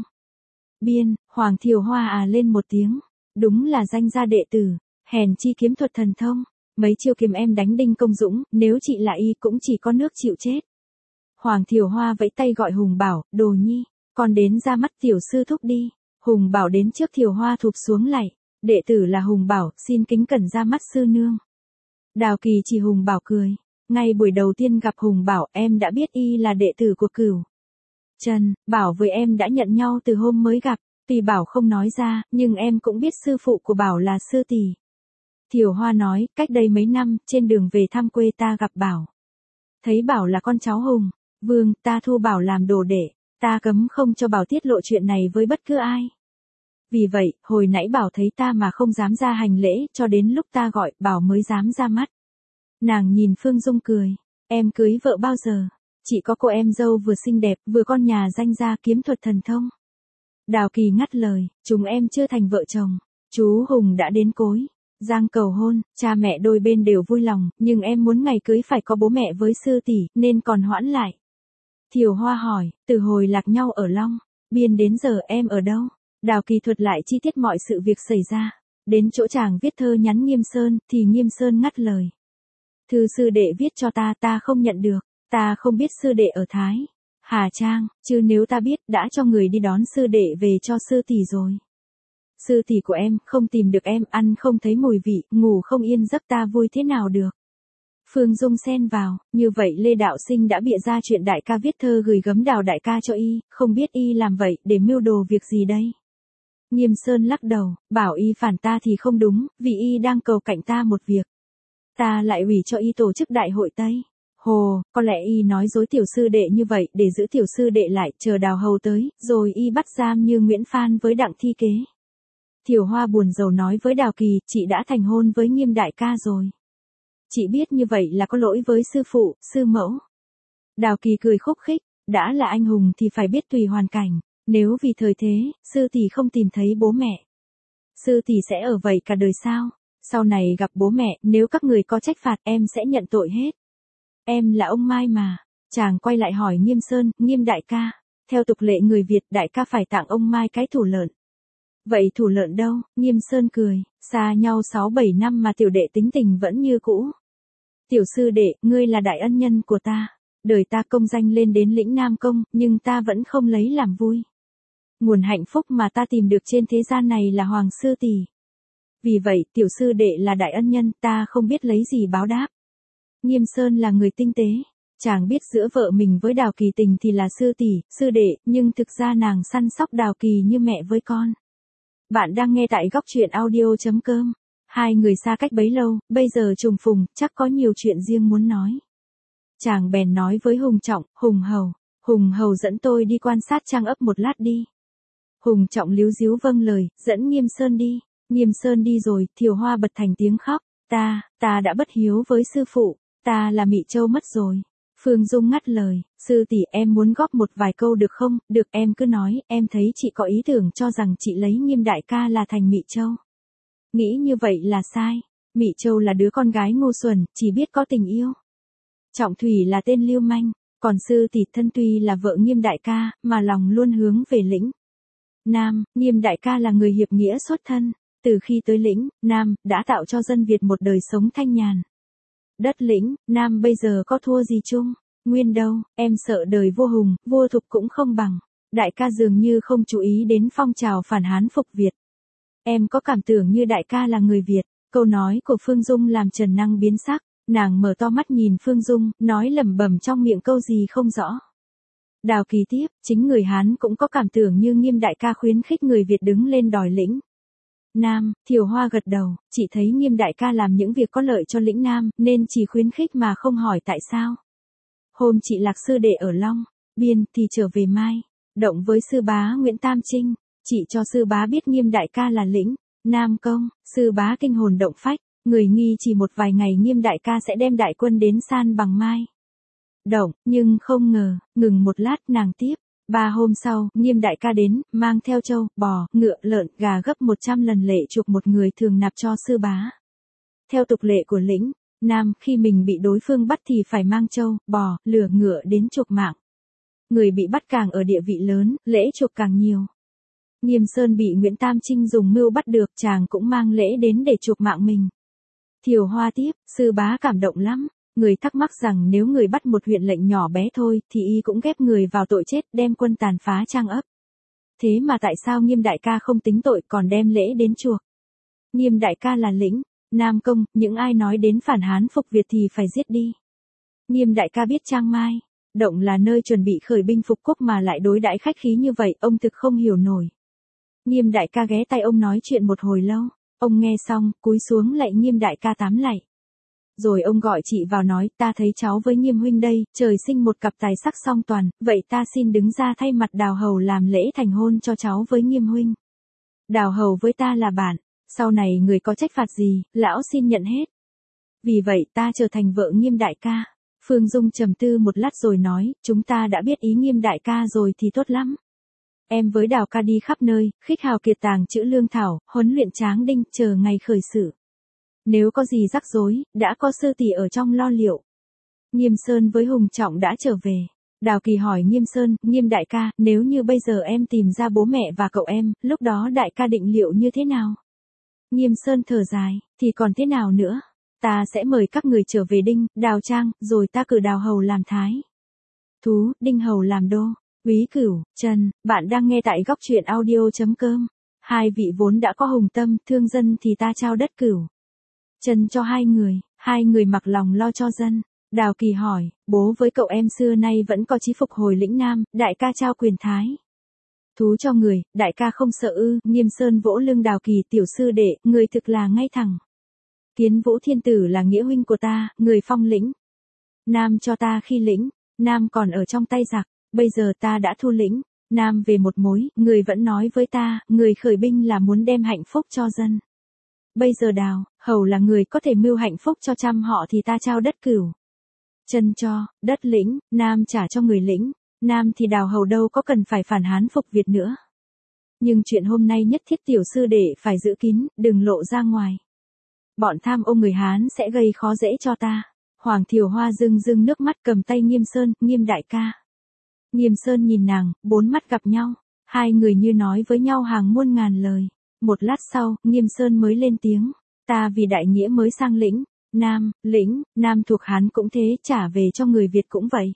Biên. Hoàng Thiều Hoa à lên một tiếng. Đúng là danh gia đệ tử, hèn chi kiếm thuật thần thông. Mấy chiêu kiếm em đánh Đinh Công Dũng, nếu chị là y cũng chỉ có nước chịu chết. Hoàng Thiều Hoa vẫy tay gọi Hùng Bảo, Đồ Nhi, con đến ra mắt tiểu sư thúc đi. Hùng Bảo đến trước Thiều Hoa thụp xuống lạy, đệ tử là Hùng Bảo, xin kính cẩn ra mắt sư nương. Đào Kỳ chỉ Hùng Bảo cười. Ngay buổi đầu tiên gặp Hùng Bảo, em đã biết y là đệ tử của Cửu Trần. Bảo với em đã nhận nhau từ hôm mới gặp. Tuy Bảo không nói ra, nhưng em cũng biết sư phụ của Bảo là sư tỷ. Thiều Hoa nói, cách đây mấy năm, trên đường về thăm quê ta gặp Bảo. Thấy Bảo là con cháu Hùng Vương, ta thu Bảo làm đồ đệ. Ta cấm không cho Bảo tiết lộ chuyện này với bất cứ ai. Vì vậy, hồi nãy Bảo thấy ta mà không dám ra hành lễ, cho đến lúc ta gọi, Bảo mới dám ra mắt. Nàng nhìn Phương Dung cười. Em cưới vợ bao giờ? Chị có cô em dâu vừa xinh đẹp, vừa con nhà danh gia kiếm thuật thần thông. Đào Kỳ ngắt lời, chúng em chưa thành vợ chồng. Chú Hùng đã đến cối giang cầu hôn, cha mẹ đôi bên đều vui lòng, nhưng em muốn ngày cưới phải có bố mẹ với sư tỷ, nên còn hoãn lại. Thiều Hoa hỏi, từ hồi lạc nhau ở Long Biên đến giờ em ở đâu? Đào Kỳ thuật lại chi tiết mọi sự việc xảy ra. Đến chỗ chàng viết thơ nhắn Nghiêm Sơn, thì Nghiêm Sơn ngắt lời. Thư sư đệ viết cho ta, ta không nhận được. Ta không biết sư đệ ở Thái Hà Trang, chứ nếu ta biết, đã cho người đi đón sư đệ về cho sư tỷ rồi. Sư tỷ của em, không tìm được em, ăn không thấy mùi vị, ngủ không yên giấc, ta vui thế nào được. Phương Dung xen vào, như vậy Lê Đạo Sinh đã bịa ra chuyện đại ca viết thơ gửi gấm Đào đại ca cho y, không biết y làm vậy, để mưu đồ việc gì đây? Nghiêm Sơn lắc đầu, bảo y phản ta thì không đúng, vì y đang cầu cạnh ta một việc. Ta lại ủy cho y tổ chức đại hội Tây. Hồ, có lẽ y nói dối tiểu sư đệ như vậy để giữ tiểu sư đệ lại, chờ Đào hầu tới, rồi y bắt giam như Nguyễn Phan với Đặng Thi Kế. Thiều Hoa buồn rầu nói với Đào Kỳ, chị đã thành hôn với Nghiêm đại ca rồi. Chị biết như vậy là có lỗi với sư phụ, sư mẫu. Đào Kỳ cười khúc khích, đã là anh hùng thì phải biết tùy hoàn cảnh, nếu vì thời thế, sư tỷ không tìm thấy bố mẹ. Sư tỷ sẽ ở vậy cả đời sao? Sau này gặp bố mẹ, nếu các người có trách phạt em sẽ nhận tội hết. Em là ông Mai mà. Chàng quay lại hỏi Nghiêm Sơn, Nghiêm đại ca. Theo tục lệ người Việt, đại ca phải tặng ông Mai cái thủ lợn. Vậy thủ lợn đâu? Nghiêm Sơn cười, xa nhau sáu bảy năm mà tiểu đệ tính tình vẫn như cũ. Tiểu sư đệ, ngươi là đại ân nhân của ta. Đời ta công danh lên đến lĩnh Nam Công, nhưng ta vẫn không lấy làm vui. Nguồn hạnh phúc mà ta tìm được trên thế gian này là Hoàng sư tỷ. Vì vậy, tiểu sư đệ là đại ân nhân, ta không biết lấy gì báo đáp. Nghiêm Sơn là người tinh tế. Chàng biết giữa vợ mình với Đào Kỳ tình thì là sư tỷ, sư đệ, nhưng thực ra nàng săn sóc Đào Kỳ như mẹ với con. Bạn đang nghe tại góc truyện audio.com. Hai người xa cách bấy lâu, bây giờ trùng phùng, chắc có nhiều chuyện riêng muốn nói. Chàng bèn nói với Hùng Trọng, Hùng Hầu, Hùng Hầu dẫn tôi đi quan sát trang ấp một lát đi. Hùng Trọng líu díu vâng lời, dẫn Nghiêm Sơn đi. Nghiêm Sơn đi rồi, Thiều Hoa bật thành tiếng khóc. Ta, ta đã bất hiếu với sư phụ, ta là Mị Châu mất rồi. Phương Dung ngắt lời, sư tỷ em muốn góp một vài câu được không? Được, em cứ nói, em thấy chị có ý tưởng cho rằng chị lấy Nghiêm đại ca là thành Mị Châu. Nghĩ như vậy là sai. Mị Châu là đứa con gái ngu xuẩn, chỉ biết có tình yêu. Trọng Thủy là tên lưu manh, Còn sư tỷ thân tuy là vợ Nghiêm đại ca, mà lòng luôn hướng về lĩnh Nam, Nghiêm đại ca là người hiệp nghĩa xuất thân, từ khi tới lĩnh Nam, đã tạo cho dân Việt một đời sống thanh nhàn. Đất lĩnh Nam bây giờ có thua gì chung, nguyên đâu, em sợ đời vua hùng, vua thục cũng không bằng. Đại ca dường như không chú ý đến phong trào phản Hán phục Việt. Em có cảm tưởng như đại ca là người Việt. Câu nói của Phương Dung làm Trần Năng biến sắc, nàng mở to mắt nhìn Phương Dung, nói lẩm bẩm trong miệng câu gì không rõ. Đào Kỳ tiếp, chính người Hán cũng có cảm tưởng như Nghiêm đại ca khuyến khích người Việt đứng lên đòi lĩnh Nam. Thiều Hoa gật đầu, chị thấy Nghiêm đại ca làm những việc có lợi cho lĩnh Nam, nên chỉ khuyến khích mà không hỏi tại sao. Hôm chị Lạc sư đệ ở Long Biên thì trở về Mai Động với sư bá Nguyễn Tam Trinh, chị cho sư bá biết Nghiêm đại ca là lĩnh Nam công, sư bá kinh hồn động phách, người nghi chỉ một vài ngày Nghiêm đại ca sẽ đem đại quân đến san bằng Mai Động, nhưng không ngờ, ngừng một lát nàng tiếp. Ba hôm sau, Nghiêm đại ca đến, mang theo trâu, bò, ngựa, lợn, gà gấp một trăm lần lệ chuộc một người thường nạp cho sư bá. Theo tục lệ của lĩnh Nam, khi mình bị đối phương bắt thì phải mang trâu, bò, lừa ngựa đến chuộc mạng. Người bị bắt càng ở địa vị lớn, lễ chuộc càng nhiều. Nghiêm Sơn bị Nguyễn Tam Trinh dùng mưu bắt được, chàng cũng mang lễ đến để chuộc mạng mình. Thiều Hoa tiếp, sư bá cảm động lắm. Người thắc mắc rằng nếu người bắt một huyện lệnh nhỏ bé thôi, thì y cũng ghép người vào tội chết, đem quân tàn phá trang ấp. Thế mà tại sao Nghiêm đại ca không tính tội còn đem lễ đến chuộc? Nghiêm đại ca là lĩnh Nam công, những ai nói đến phản Hán phục Việt thì phải giết đi. Nghiêm đại ca biết Trang Mai Động là nơi chuẩn bị khởi binh phục quốc mà lại đối đãi khách khí như vậy, ông thực không hiểu nổi. Nghiêm đại ca ghé tay ông nói chuyện một hồi lâu, ông nghe xong, cúi xuống lạy Nghiêm đại ca tám lạy. Rồi ông gọi chị vào nói, ta thấy cháu với Nghiêm huynh đây, trời sinh một cặp tài sắc song toàn, vậy ta xin đứng ra thay mặt Đào hầu làm lễ thành hôn cho cháu với Nghiêm huynh. Đào hầu với ta là bạn, sau này người có trách phạt gì, lão xin nhận hết. Vì vậy ta trở thành vợ Nghiêm đại ca. Phương Dung trầm tư một lát rồi nói, chúng ta đã biết ý Nghiêm đại ca rồi thì tốt lắm. Em với Đào ca đi khắp nơi, khích hào kiệt tàng chữ lương thảo, huấn luyện tráng đinh, chờ ngày khởi sự. Nếu có gì rắc rối, đã có sư tỷ ở trong lo liệu. Nghiêm Sơn với Hùng Trọng đã trở về. Đào Kỳ hỏi Nghiêm Sơn, Nghiêm đại ca, nếu như bây giờ em tìm ra bố mẹ và cậu em, lúc đó đại ca định liệu như thế nào? Nghiêm Sơn thở dài, thì còn thế nào nữa? Ta sẽ mời các người trở về Đinh, Đào Trang, rồi ta cử Đào hầu làm thái thú, Đinh hầu làm đô. Úy Cửu, Trần, bạn đang nghe tại góc truyện audio chấm com. Hai vị vốn đã có hùng tâm, thương dân thì ta trao đất Cửu Trần cho hai người, hai người mặc lòng lo cho dân. Đào Kỳ hỏi, bố với cậu em xưa nay vẫn có chí phục hồi lĩnh Nam, đại ca trao quyền thái thú cho người, đại ca không sợ ư? Nghiêm Sơn vỗ lưng Đào Kỳ, tiểu sư đệ, người thực là ngay thẳng. Kiến Vũ thiên tử là nghĩa huynh của ta, người phong lĩnh Nam cho ta khi lĩnh Nam còn ở trong tay giặc, bây giờ ta đã thu lĩnh Nam về một mối, người vẫn nói với ta, người khởi binh là muốn đem hạnh phúc cho dân. Bây giờ Đào hầu là người có thể mưu hạnh phúc cho trăm họ thì ta trao đất Cửu Trần cho, đất lĩnh Nam trả cho người lĩnh Nam thì Đào hầu đâu có cần phải phản Hán phục Việt nữa. Nhưng chuyện hôm nay nhất thiết tiểu sư đệ phải giữ kín, đừng lộ ra ngoài. Bọn tham ô người Hán sẽ gây khó dễ cho ta. Hoàng Thiều Hoa rưng rưng nước mắt cầm tay Nghiêm Sơn, Nghiêm đại ca. Nghiêm Sơn nhìn nàng, bốn mắt gặp nhau. Hai người như nói với nhau hàng muôn ngàn lời. Một lát sau, Nghiêm Sơn mới lên tiếng. Ta vì đại nghĩa mới sang lĩnh Nam, lĩnh Nam thuộc Hán cũng thế, trả về cho người Việt cũng vậy.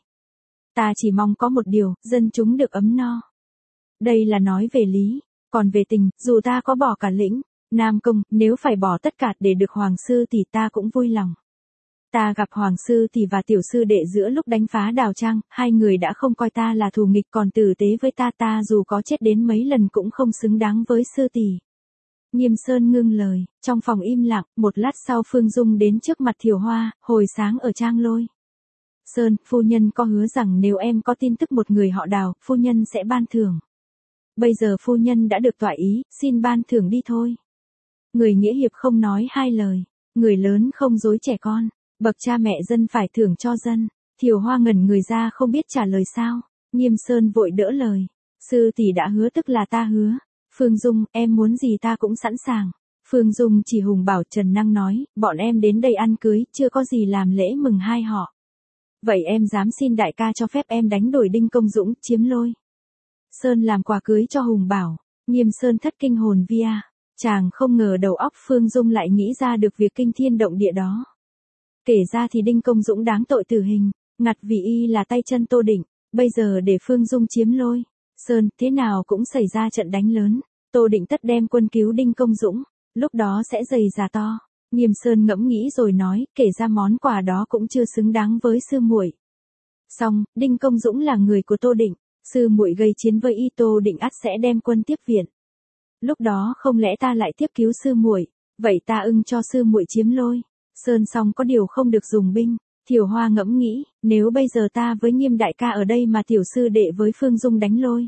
Ta chỉ mong có một điều, dân chúng được ấm no. Đây là nói về lý. Còn về tình, dù ta có bỏ cả lĩnh Nam công, nếu phải bỏ tất cả để được hoàng sư thì ta cũng vui lòng. Ta gặp hoàng sư thì và tiểu sư đệ giữa lúc đánh phá Đào Trang, hai người đã không coi ta là thù nghịch, còn tử tế với ta, ta dù có chết đến mấy lần cũng không xứng đáng với sư tỷ. Nghiêm Sơn ngưng lời, trong phòng im lặng, một lát sau Phương Dung đến trước mặt Thiều Hoa, hồi sáng ở Trang Lôi. Sơn, phu nhân có hứa rằng nếu em có tin tức một người họ Đào, phu nhân sẽ ban thưởng. Bây giờ phu nhân đã được tọa ý, xin ban thưởng đi thôi. Người nghĩa hiệp không nói hai lời, người lớn không dối trẻ con, bậc cha mẹ dân phải thưởng cho dân. Thiều Hoa ngẩn người ra không biết trả lời sao. Nghiêm Sơn vội đỡ lời, sư tỷ đã hứa tức là ta hứa. Phương Dung, em muốn gì ta cũng sẵn sàng. Phương Dung chỉ Hùng bảo Trần Năng nói, bọn em đến đây ăn cưới, chưa có gì làm lễ mừng hai họ. Vậy em dám xin đại ca cho phép em đánh đuổi Đinh Công Dũng, chiếm Lôi Sơn làm quà cưới cho Hùng Bảo. Nghiêm Sơn thất kinh hồn vía. Chàng không ngờ đầu óc Phương Dung lại nghĩ ra được việc kinh thiên động địa đó. Kể ra thì Đinh Công Dũng đáng tội tử hình, ngặt vì y là tay chân Tô Định, bây giờ để Phương Dung chiếm Lôi Sơn, thế nào cũng xảy ra trận đánh lớn. Tô Định tất đem quân cứu Đinh Công Dũng, lúc đó sẽ dày già to. Nghiêm Sơn ngẫm nghĩ rồi nói, kể ra món quà đó cũng chưa xứng đáng với sư muội. Xong, Đinh Công Dũng là người của Tô Định, sư muội gây chiến với y, Tô Định ắt sẽ đem quân tiếp viện. Lúc đó không lẽ ta lại tiếp cứu sư muội, vậy ta ưng cho sư muội chiếm Lôi Sơn, xong có điều không được dùng binh. Thiều Hoa ngẫm nghĩ, nếu bây giờ ta với Nghiêm đại ca ở đây mà tiểu sư đệ với Phương Dung đánh Lôi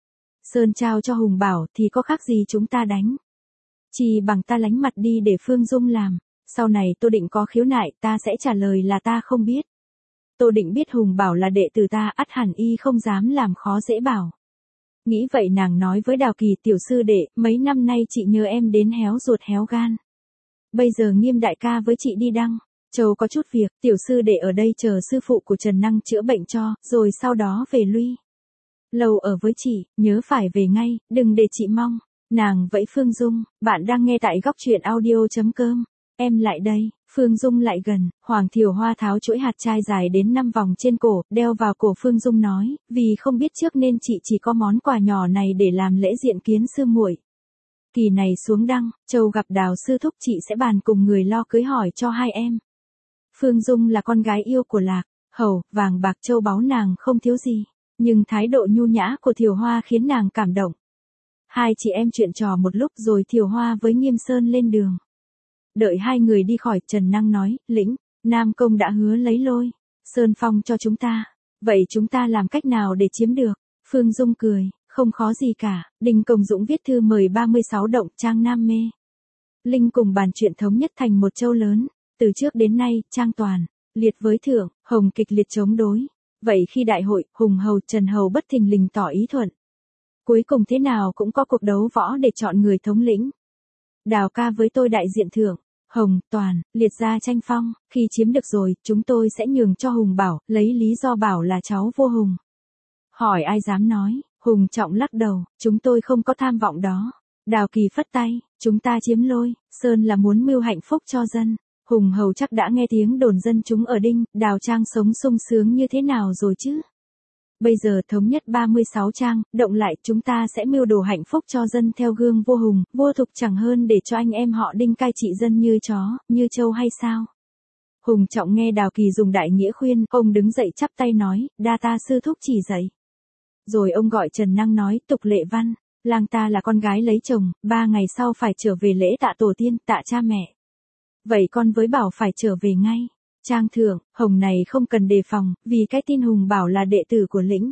Sơn trao cho Hùng Bảo thì có khác gì chúng ta đánh. Chỉ bằng ta lánh mặt đi để Phương Dung làm. Sau này Tô Định có khiếu nại ta sẽ trả lời là ta không biết. Tô Định biết Hùng Bảo là đệ tử ta, ắt hẳn y không dám làm khó dễ Bảo. Nghĩ vậy nàng nói với Đào Kỳ, tiểu sư đệ, mấy năm nay chị nhớ em đến héo ruột héo gan. Bây giờ Nghiêm đại ca với chị đi Đăng Châu có chút việc, tiểu sư đệ ở đây chờ sư phụ của Trần Năng chữa bệnh cho, rồi sau đó về Luy Lâu ở với chị, nhớ phải về ngay, đừng để chị mong. Nàng vẫy Phương Dung, bạn đang nghe tại góc truyện audio.com. Em lại đây, Phương Dung lại gần, Hoàng Thiều Hoa tháo chuỗi hạt trai dài đến năm vòng trên cổ, đeo vào cổ Phương Dung nói, vì không biết trước nên chị chỉ có món quà nhỏ này để làm lễ diện kiến sư muội. Kỳ này xuống Đăng Châu gặp Đào sư thúc, chị sẽ bàn cùng người lo cưới hỏi cho hai em. Phương Dung là con gái yêu của Lạc Hầu, vàng bạc châu báu nàng không thiếu gì, nhưng thái độ nhu nhã của Thiều Hoa khiến nàng cảm động. Hai chị em chuyện trò một lúc rồi Thiều Hoa với Nghiêm Sơn lên đường. Đợi hai người đi khỏi, Trần Năng nói, lĩnh, Nam Công đã hứa lấy Lôi Sơn Phong cho chúng ta. Vậy chúng ta làm cách nào để chiếm được? Phương Dung cười, không khó gì cả. Đinh Công Dũng viết thư mời ba mươi sáu động Trang Nam Mê Linh cùng bàn chuyện thống nhất thành một châu lớn. Từ trước đến nay, Trang Toàn, liệt với Thượng, Hồng kịch liệt chống đối. Vậy khi đại hội, Hùng Hầu, Trần Hầu bất thình lình tỏ ý thuận. Cuối cùng thế nào cũng có cuộc đấu võ để chọn người thống lĩnh. Đào ca với tôi đại diện Thượng, Hồng, Toàn, liệt ra tranh phong, khi chiếm được rồi, chúng tôi sẽ nhường cho Hùng Bảo, lấy lý do Bảo là cháu vô Hùng. Hỏi ai dám nói, Hùng Trọng lắc đầu, chúng tôi không có tham vọng đó. Đào Kỳ phất tay, chúng ta chiếm Lôi Sơn là muốn mưu hạnh phúc cho dân. Hùng Hầu chắc đã nghe tiếng đồn dân chúng ở Đinh, Đào Trang sống sung sướng như thế nào rồi chứ. Bây giờ thống nhất ba mươi sáu trang, động lại chúng ta sẽ mưu đồ hạnh phúc cho dân theo gương vô Hùng, vô Thục, chẳng hơn để cho anh em họ Đinh cai trị dân như chó, như trâu hay sao. Hùng Trọng nghe Đào Kỳ dùng đại nghĩa khuyên, ông đứng dậy chắp tay nói, đa ta sư thúc chỉ dạy. Rồi ông gọi Trần Năng nói, tục lệ văn, lang ta là con gái lấy chồng, ba ngày sau phải trở về lễ tạ tổ tiên, tạ cha mẹ. Vậy con với Bảo phải trở về ngay. Trang Thượng, Hồng này không cần đề phòng, vì cái tin Hùng Bảo là đệ tử của lĩnh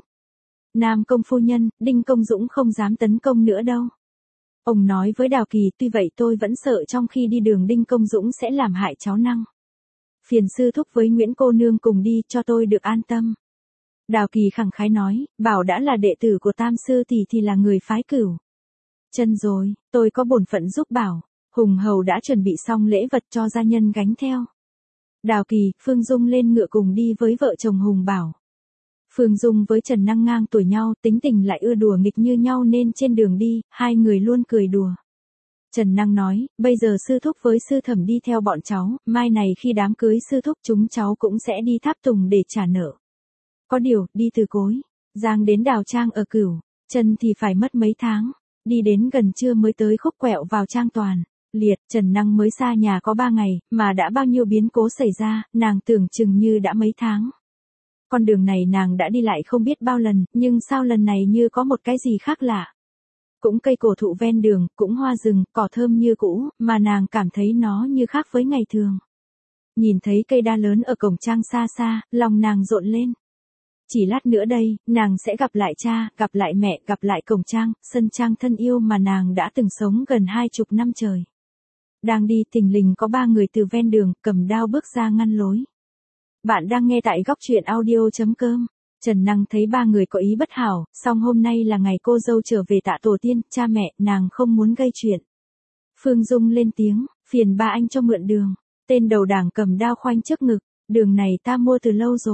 Nam Công phu nhân, Đinh Công Dũng không dám tấn công nữa đâu. Ông nói với Đào Kỳ, tuy vậy tôi vẫn sợ trong khi đi đường Đinh Công Dũng sẽ làm hại cháu Năng. Phiền sư thúc với Nguyễn cô nương cùng đi cho tôi được an tâm. Đào Kỳ khẳng khái nói, Bảo đã là đệ tử của Tam sư thì thì là người phái Cửu Chân rồi, tôi có bổn phận giúp Bảo. Hùng Hầu đã chuẩn bị xong lễ vật cho gia nhân gánh theo. Đào Kỳ, Phương Dung lên ngựa cùng đi với vợ chồng Hùng Bảo. Phương Dung với Trần Năng ngang tuổi nhau, tính tình lại ưa đùa nghịch như nhau nên trên đường đi, hai người luôn cười đùa. Trần Năng nói, bây giờ sư thúc với sư thẩm đi theo bọn cháu, mai này khi đám cưới sư thúc chúng cháu cũng sẽ đi Tháp Tùng để trả nợ. Có điều, đi từ Cối Giang đến Đào Trang ở Cửu Chân thì phải mất mấy tháng, đi đến gần trưa mới tới khúc quẹo vào Trang Toàn. Liệt, Trần Năng mới xa nhà có ba ngày, mà đã bao nhiêu biến cố xảy ra, nàng tưởng chừng như đã mấy tháng. Con đường này nàng đã đi lại không biết bao lần, nhưng sao lần này như có một cái gì khác lạ. Cũng cây cổ thụ ven đường, cũng hoa rừng, cỏ thơm như cũ, mà nàng cảm thấy nó như khác với ngày thường. Nhìn thấy cây đa lớn ở cổng Trang xa xa, lòng nàng rộn lên. Chỉ lát nữa đây, nàng sẽ gặp lại cha, gặp lại mẹ, gặp lại cổng Trang, sân Trang thân yêu mà nàng đã từng sống gần hai chục năm trời. Đang đi thình lình có ba người từ ven đường, cầm đao bước ra ngăn lối. Bạn đang nghe tại góc truyện audio.com. Trần Năng thấy ba người có ý bất hảo, song hôm nay là ngày cô dâu trở về tạ tổ tiên, cha mẹ, nàng không muốn gây chuyện. Phương Dung lên tiếng, phiền ba anh cho mượn đường. Tên đầu đảng cầm đao khoanh trước ngực, đường này ta mua từ lâu rồi.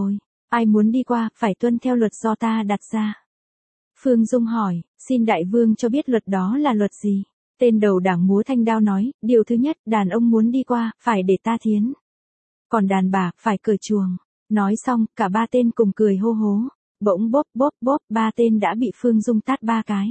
Ai muốn đi qua, phải tuân theo luật do ta đặt ra. Phương Dung hỏi, xin đại vương cho biết luật đó là luật gì? Tên đầu đảng múa thanh đao nói, điều thứ nhất, đàn ông muốn đi qua, phải để ta thiến. Còn đàn bà, phải cởi chuồng. Nói xong, cả ba tên cùng cười hô hố. Bỗng bốp bốp bốp, ba tên đã bị Phương Dung tát ba cái.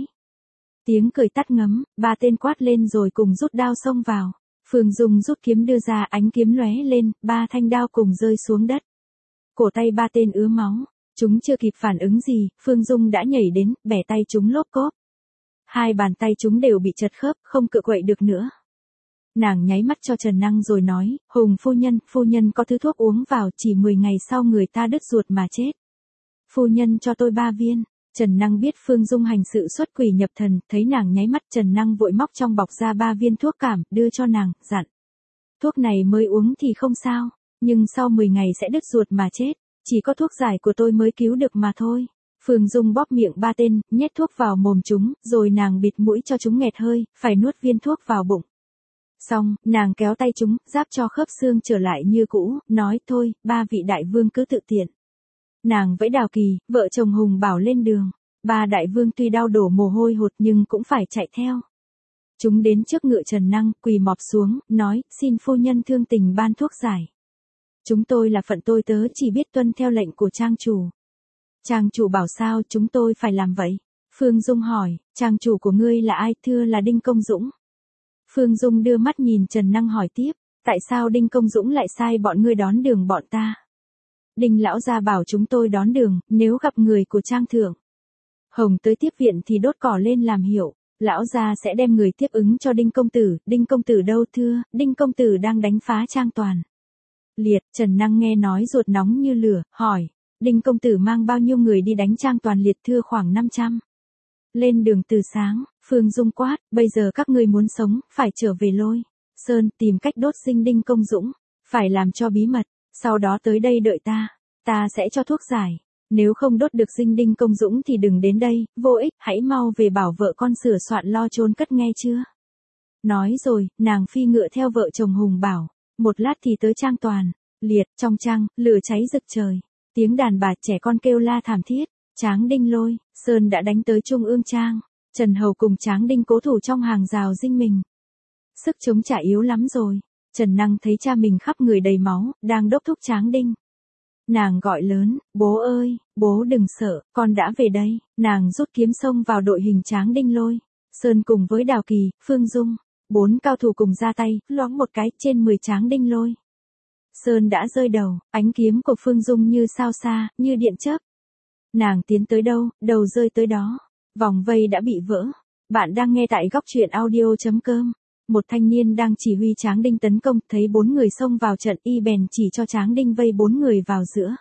Tiếng cười tắt ngấm, ba tên quát lên rồi cùng rút đao xông vào. Phương Dung rút kiếm đưa ra, ánh kiếm lóe lên, ba thanh đao cùng rơi xuống đất. Cổ tay ba tên ứa máu. Chúng chưa kịp phản ứng gì, Phương Dung đã nhảy đến, bẻ tay chúng lốp cốp. Hai bàn tay chúng đều bị chật khớp, không cự quậy được nữa. Nàng nháy mắt cho Trần Năng rồi nói, Hùng phu nhân, phu nhân có thứ thuốc uống vào, chỉ mười ngày sau người ta đứt ruột mà chết. Phu nhân cho tôi ba viên. Trần Năng biết Phương Dung hành sự xuất quỷ nhập thần, thấy nàng nháy mắt, Trần Năng vội móc trong bọc ra ba viên thuốc cảm, đưa cho nàng, dặn. Thuốc này mới uống thì không sao, nhưng sau mười ngày sẽ đứt ruột mà chết, chỉ có thuốc giải của tôi mới cứu được mà thôi. Phương Dung bóp miệng ba tên, nhét thuốc vào mồm chúng, rồi nàng bịt mũi cho chúng nghẹt hơi, phải nuốt viên thuốc vào bụng. Xong, nàng kéo tay chúng, giáp cho khớp xương trở lại như cũ, nói thôi, ba vị đại vương cứ tự tiện. Nàng vẫy Đào Kỳ, vợ chồng Hùng Bảo lên đường. Ba đại vương tuy đau đổ mồ hôi hột nhưng cũng phải chạy theo. Chúng đến trước ngựa Trần Năng, quỳ mọp xuống, nói, xin phu nhân thương tình ban thuốc giải. Chúng tôi là phận tôi tớ chỉ biết tuân theo lệnh của trang chủ. Trang chủ bảo sao chúng tôi phải làm vậy? Phương Dung hỏi, trang chủ của ngươi là ai? Thưa là Đinh Công Dũng. Phương Dung đưa mắt nhìn Trần Năng hỏi tiếp, tại sao Đinh Công Dũng lại sai bọn ngươi đón đường bọn ta? Đinh lão gia bảo chúng tôi đón đường, nếu gặp người của trang thượng Hồng tới tiếp viện thì đốt cỏ lên làm hiệu, lão gia sẽ đem người tiếp ứng cho Đinh công tử. Đinh công tử đâu? Thưa, Đinh công tử đang đánh phá trang toàn liệt. Trần Năng nghe nói ruột nóng như lửa, hỏi, Đinh công tử mang bao nhiêu người đi đánh trang toàn liệt? Thưa khoảng năm trăm. Lên đường từ sáng. Phương Dung quát, bây giờ các ngươi muốn sống, phải trở về Lôi Sơn, tìm cách đốt sinh Đinh Công Dũng, phải làm cho bí mật, sau đó tới đây đợi ta, ta sẽ cho thuốc giải. Nếu không đốt được dinh Đinh Công Dũng thì đừng đến đây, vô ích, hãy mau về bảo vợ con sửa soạn lo chôn cất nghe chưa? Nói rồi, nàng phi ngựa theo vợ chồng Hùng Bảo, một lát thì tới trang toàn liệt. Trong trang, lửa cháy rực trời, tiếng đàn bà trẻ con kêu la thảm thiết. Tráng Đinh Lôi Sơn đã đánh tới Trung ương trang. Trần Hầu cùng Tráng Đinh cố thủ trong hàng rào dinh mình. Sức chống trả yếu lắm rồi. Trần Năng thấy cha mình khắp người đầy máu, đang đốc thúc Tráng Đinh. Nàng gọi lớn, bố ơi, bố đừng sợ, con đã về đây. Nàng rút kiếm xông vào đội hình Tráng Đinh Lôi Sơn cùng với Đào Kỳ, Phương Dung. Bốn cao thủ cùng ra tay, loáng một cái, trên mười Tráng Đinh Lôi Sơn đã rơi đầu, ánh kiếm của Phương Dung như sao xa, như điện chớp. Nàng tiến tới đâu, đầu rơi tới đó. Vòng vây đã bị vỡ. Bạn đang nghe tại góc truyện audio chấm com. Một thanh niên đang chỉ huy Tráng Đinh tấn công, thấy bốn người xông vào trận, y bèn chỉ cho Tráng Đinh vây bốn người vào giữa.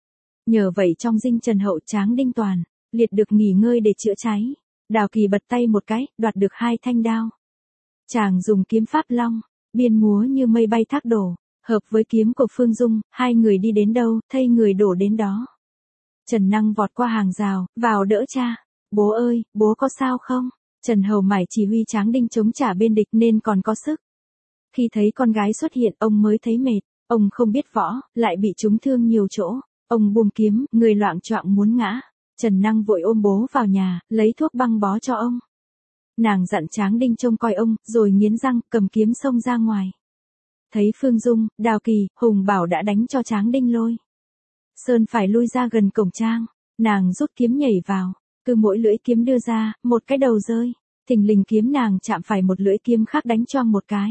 Nhờ vậy trong dinh Trần Hậu Tráng Đinh toàn liệt được nghỉ ngơi để chữa cháy. Đào Kỳ bật tay một cái, đoạt được hai thanh đao. Chàng dùng kiếm pháp long, biên múa như mây bay thác đổ, hợp với kiếm của Phương Dung, hai người đi đến đâu, thây người đổ đến đó. Trần Năng vọt qua hàng rào, vào đỡ cha. Bố ơi, bố có sao không? Trần Hầu mải chỉ huy Tráng Đinh chống trả bên địch nên còn có sức. Khi thấy con gái xuất hiện, ông mới thấy mệt. Ông không biết võ, lại bị trúng thương nhiều chỗ. Ông buông kiếm, người loạng choạng muốn ngã. Trần Năng vội ôm bố vào nhà, lấy thuốc băng bó cho ông. Nàng dặn Tráng Đinh trông coi ông, rồi nghiến răng, cầm kiếm xông ra ngoài. Thấy Phương Dung, Đào Kỳ, Hùng Bảo đã đánh cho Tráng Đinh Lôi Sơn phải lui ra gần cổng trang. Nàng rút kiếm nhảy vào, cứ mỗi lưỡi kiếm đưa ra, một cái đầu rơi. Thình lình kiếm nàng chạm phải một lưỡi kiếm khác đánh choang một cái.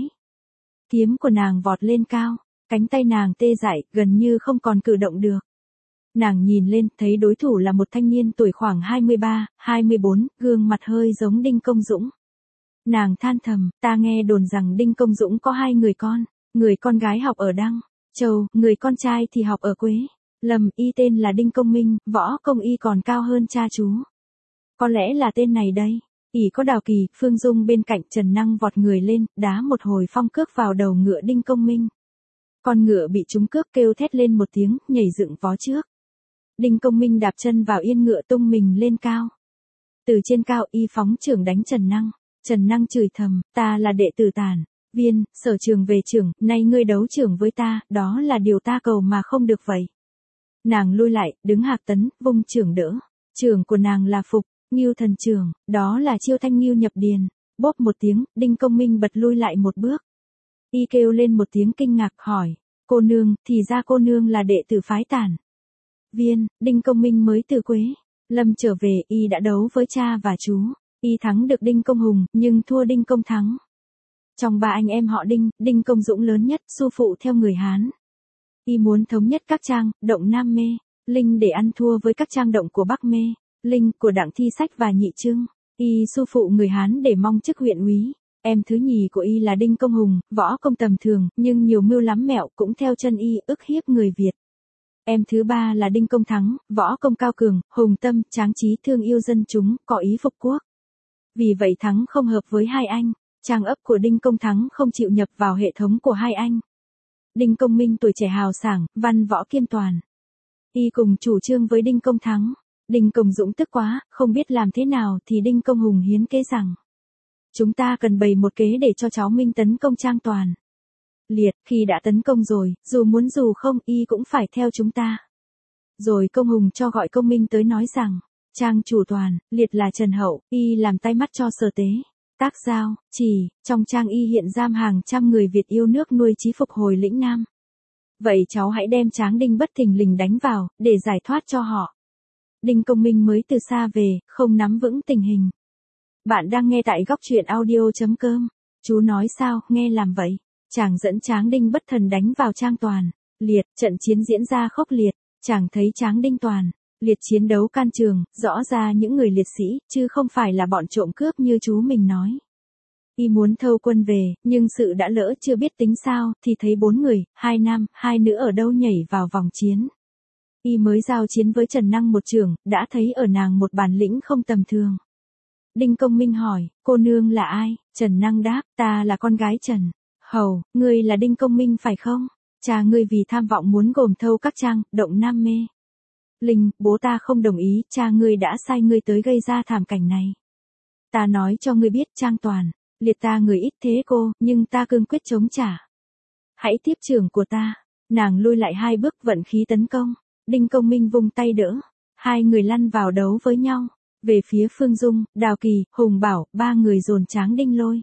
Kiếm của nàng vọt lên cao, cánh tay nàng tê dại, gần như không còn cử động được. Nàng nhìn lên, thấy đối thủ là một thanh niên tuổi khoảng hai mươi ba, hai mươi bốn, gương mặt hơi giống Đinh Công Dũng. Nàng than thầm, ta nghe đồn rằng Đinh Công Dũng có hai người con, người con gái học ở Đăng Châu, người con trai thì học ở Quế Lâm, y tên là Đinh Công Minh, võ công y còn cao hơn cha chú. Có lẽ là tên này đây. ỷ có Đào Kỳ, Phương Dung bên cạnh, Trần Năng vọt người lên, đá một hồi phong cước vào đầu ngựa Đinh Công Minh. Con ngựa bị trúng cước kêu thét lên một tiếng, nhảy dựng vó trước. Đinh Công Minh đạp chân vào yên ngựa tung mình lên cao. Từ trên cao y phóng chưởng đánh Trần Năng. Trần Năng chửi thầm, ta là đệ tử Tản Viên, sở trường về trưởng, nay ngươi đấu trưởng với ta, đó là điều ta cầu mà không được vậy. Nàng lui lại, đứng Hạc Tấn, vung trưởng đỡ. Trưởng của nàng là Phục, Ngưu thần trưởng, đó là chiêu thanh ngưu nhập điền. Bốp một tiếng, Đinh Công Minh bật lui lại một bước. Y kêu lên một tiếng kinh ngạc hỏi, cô nương, thì ra cô nương là đệ tử phái Tản Viên. Đinh Công Minh mới từ Quế Lâm trở về, y đã đấu với cha và chú. Y thắng được Đinh Công Hùng, nhưng thua Đinh Công Thắng. Trong ba anh em họ Đinh, Đinh Công Dũng lớn nhất, su phụ theo người Hán. Y muốn thống nhất các trang, động Nam Mê, Linh để ăn thua với các trang động của Bắc Mê, Linh của Đặng Thi Sách và Nhị Trưng. Y su phụ người Hán để mong chức huyện úy. Em thứ nhì của y là Đinh Công Hùng, võ công tầm thường, nhưng nhiều mưu lắm mẹo, cũng theo chân y, ức hiếp người Việt. Em thứ ba là Đinh Công Thắng, võ công cao cường, hùng tâm, tráng trí, thương yêu dân chúng, có ý phục quốc. Vì vậy Thắng không hợp với hai anh. Trang ấp của Đinh Công Thắng không chịu nhập vào hệ thống của hai anh. Đinh Công Minh tuổi trẻ hào sảng, văn võ kiêm toàn. Y cùng chủ trương với Đinh Công Thắng. Đinh Công Dũng tức quá, không biết làm thế nào thì Đinh Công Hùng hiến kế rằng. Chúng ta cần bày một kế để cho cháu Minh tấn công Trang Toàn Liệt, khi đã tấn công rồi, dù muốn dù không, y cũng phải theo chúng ta. Rồi Công Hùng cho gọi Công Minh tới nói rằng, Trang chủ Toàn Liệt là Trần Hậu, y làm tay mắt cho Sở Tế. Tác giao, chỉ, trong Trang y hiện giam hàng trăm người Việt yêu nước nuôi chí phục hồi lĩnh Nam. Vậy cháu hãy đem Tráng Đinh bất thình lình đánh vào, để giải thoát cho họ. Đinh Công Minh mới từ xa về, không nắm vững tình hình. Bạn đang nghe tại góc truyện audio chấm com. Chú nói sao, nghe làm vậy. Chàng dẫn Tráng Đinh bất thần đánh vào Trang Toàn Liệt, trận chiến diễn ra khốc liệt. Chàng thấy Tráng Đinh Toàn Liệt chiến đấu can trường, rõ ra những người liệt sĩ, chứ không phải là bọn trộm cướp như chú mình nói. Y muốn thâu quân về, nhưng sự đã lỡ chưa biết tính sao, thì thấy bốn người, hai nam, hai nữ ở đâu nhảy vào vòng chiến. Y mới giao chiến với Trần Năng một trường, đã thấy ở nàng một bản lĩnh không tầm thường. Đinh Công Minh hỏi, cô nương là ai? Trần Năng đáp, ta là con gái Trần Hầu, ngươi là Đinh Công Minh phải không? Cha ngươi vì tham vọng muốn gồm thâu các trang, động Nam Mê. Linh, bố ta không đồng ý, cha ngươi đã sai ngươi tới gây ra thảm cảnh này. Ta nói cho ngươi biết, Trang Toàn Liệt ta người ít thế cô, nhưng ta cương quyết chống trả. Hãy tiếp trưởng của ta. Nàng lui lại hai bước vận khí tấn công. Đinh Công Minh vung tay đỡ. Hai người lăn vào đấu với nhau. Về phía Phương Dung, Đào Kỳ, Hùng Bảo, ba người dồn Tráng Đinh lôi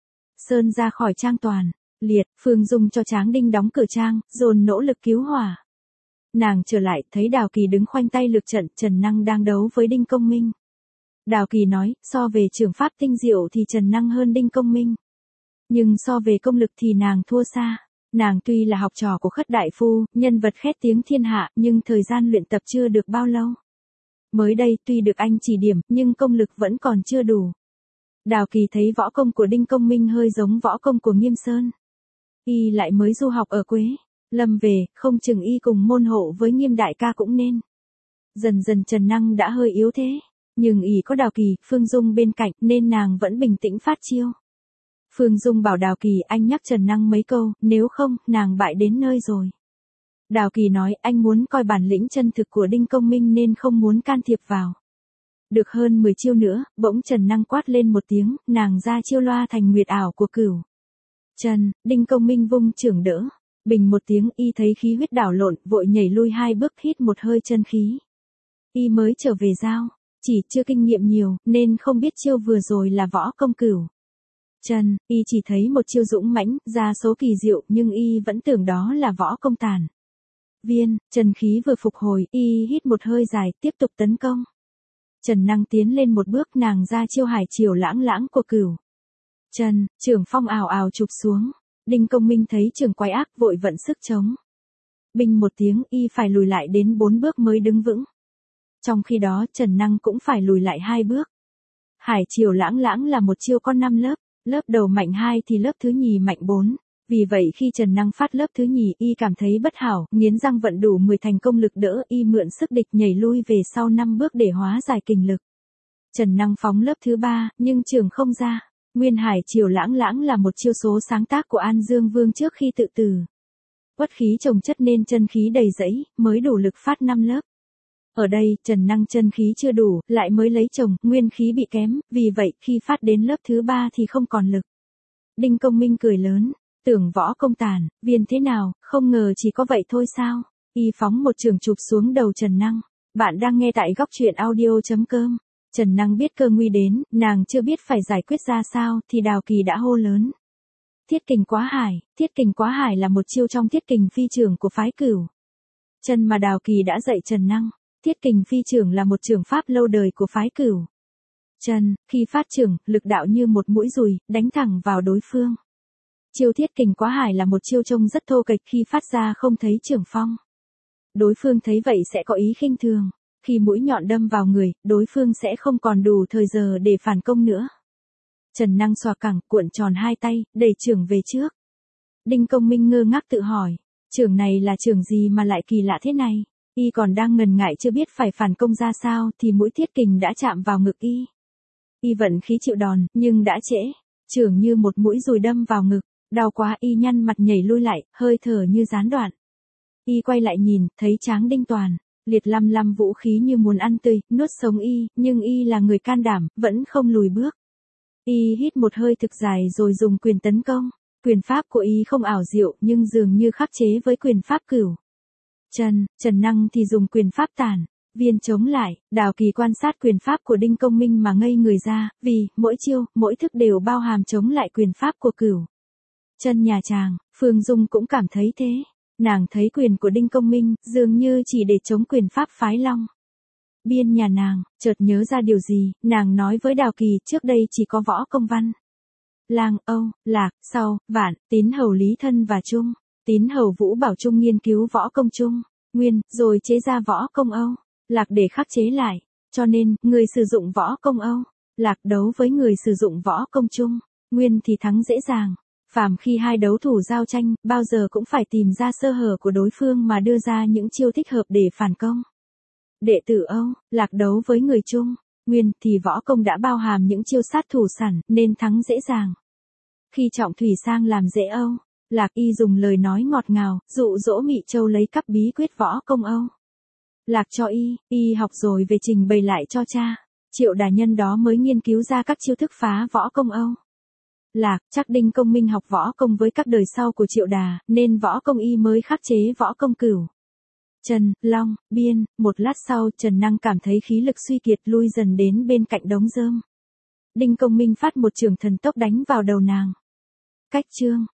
Sơn ra khỏi Trang Toàn Liệt. Phương Dung cho Tráng Đinh đóng cửa trang, dồn nỗ lực cứu hỏa. Nàng trở lại, thấy Đào Kỳ đứng khoanh tay lược trận, Trần Năng đang đấu với Đinh Công Minh. Đào Kỳ nói, so về trường pháp tinh diệu thì Trần Năng hơn Đinh Công Minh. Nhưng so về công lực thì nàng thua xa. Nàng tuy là học trò của Khất Đại Phu, nhân vật khét tiếng thiên hạ, nhưng thời gian luyện tập chưa được bao lâu. Mới đây tuy được anh chỉ điểm, nhưng công lực vẫn còn chưa đủ. Đào Kỳ thấy võ công của Đinh Công Minh hơi giống võ công của Nghiêm Sơn. Y lại mới du học ở Quế Lâm về, không chừng y cùng môn hộ với Nghiêm đại ca cũng nên. Dần dần Trần Năng đã hơi yếu thế, nhưng y có Đào Kỳ, Phương Dung bên cạnh nên nàng vẫn bình tĩnh phát chiêu. Phương Dung bảo Đào Kỳ, anh nhắc Trần Năng mấy câu, nếu không, nàng bại đến nơi rồi. Đào Kỳ nói, anh muốn coi bản lĩnh chân thực của Đinh Công Minh nên không muốn can thiệp vào. Được hơn mười chiêu nữa, bỗng Trần Năng quát lên một tiếng, nàng ra chiêu loa thành nguyệt ảo của Cửu Trần. Đinh Công Minh vung trưởng đỡ. Bình một tiếng, y thấy khí huyết đảo lộn, vội nhảy lui hai bước, hít một hơi chân khí. Y mới trở về giao, chỉ chưa kinh nghiệm nhiều, nên không biết chiêu vừa rồi là võ công Cửu Trần. Y chỉ thấy một chiêu dũng mãnh, ra số kỳ diệu, nhưng y vẫn tưởng đó là võ công Tản Viên. Trần khí vừa phục hồi, y hít một hơi dài, tiếp tục tấn công. Trần Năng tiến lên một bước, nàng ra chiêu hải triều lãng lãng của Cửu Trần. Trường phong ào ào chụp xuống. Đinh Công Minh thấy trường quái ác, vội vận sức chống. Bình một tiếng, y phải lùi lại đến bốn bước mới đứng vững. Trong khi đó Trần Năng cũng phải lùi lại hai bước. Hải triều lãng lãng là một chiêu có năm lớp, lớp đầu mạnh hai thì lớp thứ nhì mạnh bốn. Vì vậy khi Trần Năng phát lớp thứ nhì, y cảm thấy bất hảo, nghiến răng vận đủ mười thành công lực đỡ, y mượn sức địch nhảy lui về sau năm bước để hóa giải kình lực. Trần Năng phóng lớp thứ ba, nhưng trường không ra. Nguyên hải triều lãng lãng là một chiêu số sáng tác của An Dương Vương trước khi tự tử. Uất khí chồng chất nên chân khí đầy dẫy, mới đủ lực phát năm lớp. Ở đây, Trần Năng chân khí chưa đủ, lại mới lấy chồng, nguyên khí bị kém, vì vậy khi phát đến lớp thứ ba thì không còn lực. Đinh Công Minh cười lớn, tưởng võ công Tản Viên thế nào, không ngờ chỉ có vậy thôi sao? Y phóng một trường chụp xuống đầu Trần Năng. Bạn đang nghe tại góc truyện audio.com. Trần Năng biết cơ nguy đến, nàng chưa biết phải giải quyết ra sao, thì Đào Kỳ đã hô lớn. Thiết kình quá hải, thiết kình quá hải là một chiêu trong thiết kình phi trưởng của phái Cửu Chân mà Đào Kỳ đã dạy Trần Năng. Thiết kình phi trưởng là một trưởng pháp lâu đời của phái Cửu Chân, khi phát trưởng, lực đạo như một mũi dùi, đánh thẳng vào đối phương. Chiêu thiết kình quá hải là một chiêu trông rất thô kệch, khi phát ra không thấy trưởng phong. Đối phương thấy vậy sẽ có ý khinh thường. Khi mũi nhọn đâm vào người, đối phương sẽ không còn đủ thời giờ để phản công nữa. Trần Năng xòa cẳng, cuộn tròn hai tay, đẩy trưởng về trước. Đinh Công Minh ngơ ngác tự hỏi, trưởng này là trưởng gì mà lại kỳ lạ thế này? Y còn đang ngần ngại chưa biết phải phản công ra sao thì mũi thiết kình đã chạm vào ngực Y. Y vận khí chịu đòn, nhưng đã trễ. Trưởng như một mũi dùi đâm vào ngực, đau quá Y nhăn mặt nhảy lui lại, hơi thở như gián đoạn. Y quay lại nhìn, thấy Tráng Đinh Toàn, liệt lăm lăm vũ khí như muốn ăn tươi, nuốt sống Y, nhưng Y là người can đảm, vẫn không lùi bước. Y hít một hơi thực dài rồi dùng quyền tấn công. Quyền pháp của Y không ảo diệu nhưng dường như khắc chế với quyền pháp Cửu Chân. Trần Năng thì dùng quyền pháp Tản Viên chống lại. Đào Kỳ quan sát quyền pháp của Đinh Công Minh mà ngây người ra, vì mỗi chiêu, mỗi thức đều bao hàm chống lại quyền pháp của Cửu Chân nhà chàng. Phương Dung cũng cảm thấy thế. Nàng thấy quyền của Đinh Công Minh dường như chỉ để chống quyền pháp phái Long Biên nhà nàng. Chợt nhớ ra điều gì, nàng nói với Đào Kỳ, trước đây chỉ có Võ Công Văn, Lang, Âu, Lạc, Sau, Vạn, Tín Hầu Lý Thân và Trung. Tín Hầu Vũ Bảo Trung nghiên cứu võ công Trung, Nguyên, rồi chế ra võ công Âu, Lạc để khắc chế lại. Cho nên, người sử dụng võ công Âu, Lạc đấu với người sử dụng võ công Trung, Nguyên thì thắng dễ dàng. Phàm khi hai đấu thủ giao tranh, bao giờ cũng phải tìm ra sơ hở của đối phương mà đưa ra những chiêu thích hợp để phản công. Đệ tử Âu, Lạc đấu với người Trung, Nguyên thì võ công đã bao hàm những chiêu sát thủ sẵn, nên thắng dễ dàng. Khi Trọng Thủy sang làm dễ Âu, Lạc Y dùng lời nói ngọt ngào, dụ dỗ Mị Châu lấy cắp bí quyết võ công Âu. Lạc cho Y, Y học rồi về trình bày lại cho cha. Triệu Đà nhân đó mới nghiên cứu ra các chiêu thức phá võ công Âu. Lạc, chắc Đinh Công Minh học võ công với các đời sau của Triệu Đà, nên võ công Y mới khắc chế võ công Cửu Chân, Long, Biên. Một lát sau, Trần Năng cảm thấy khí lực suy kiệt, lui dần đến bên cạnh đống rơm. Đinh Công Minh phát một trường thần tốc đánh vào đầu nàng. Cách chương.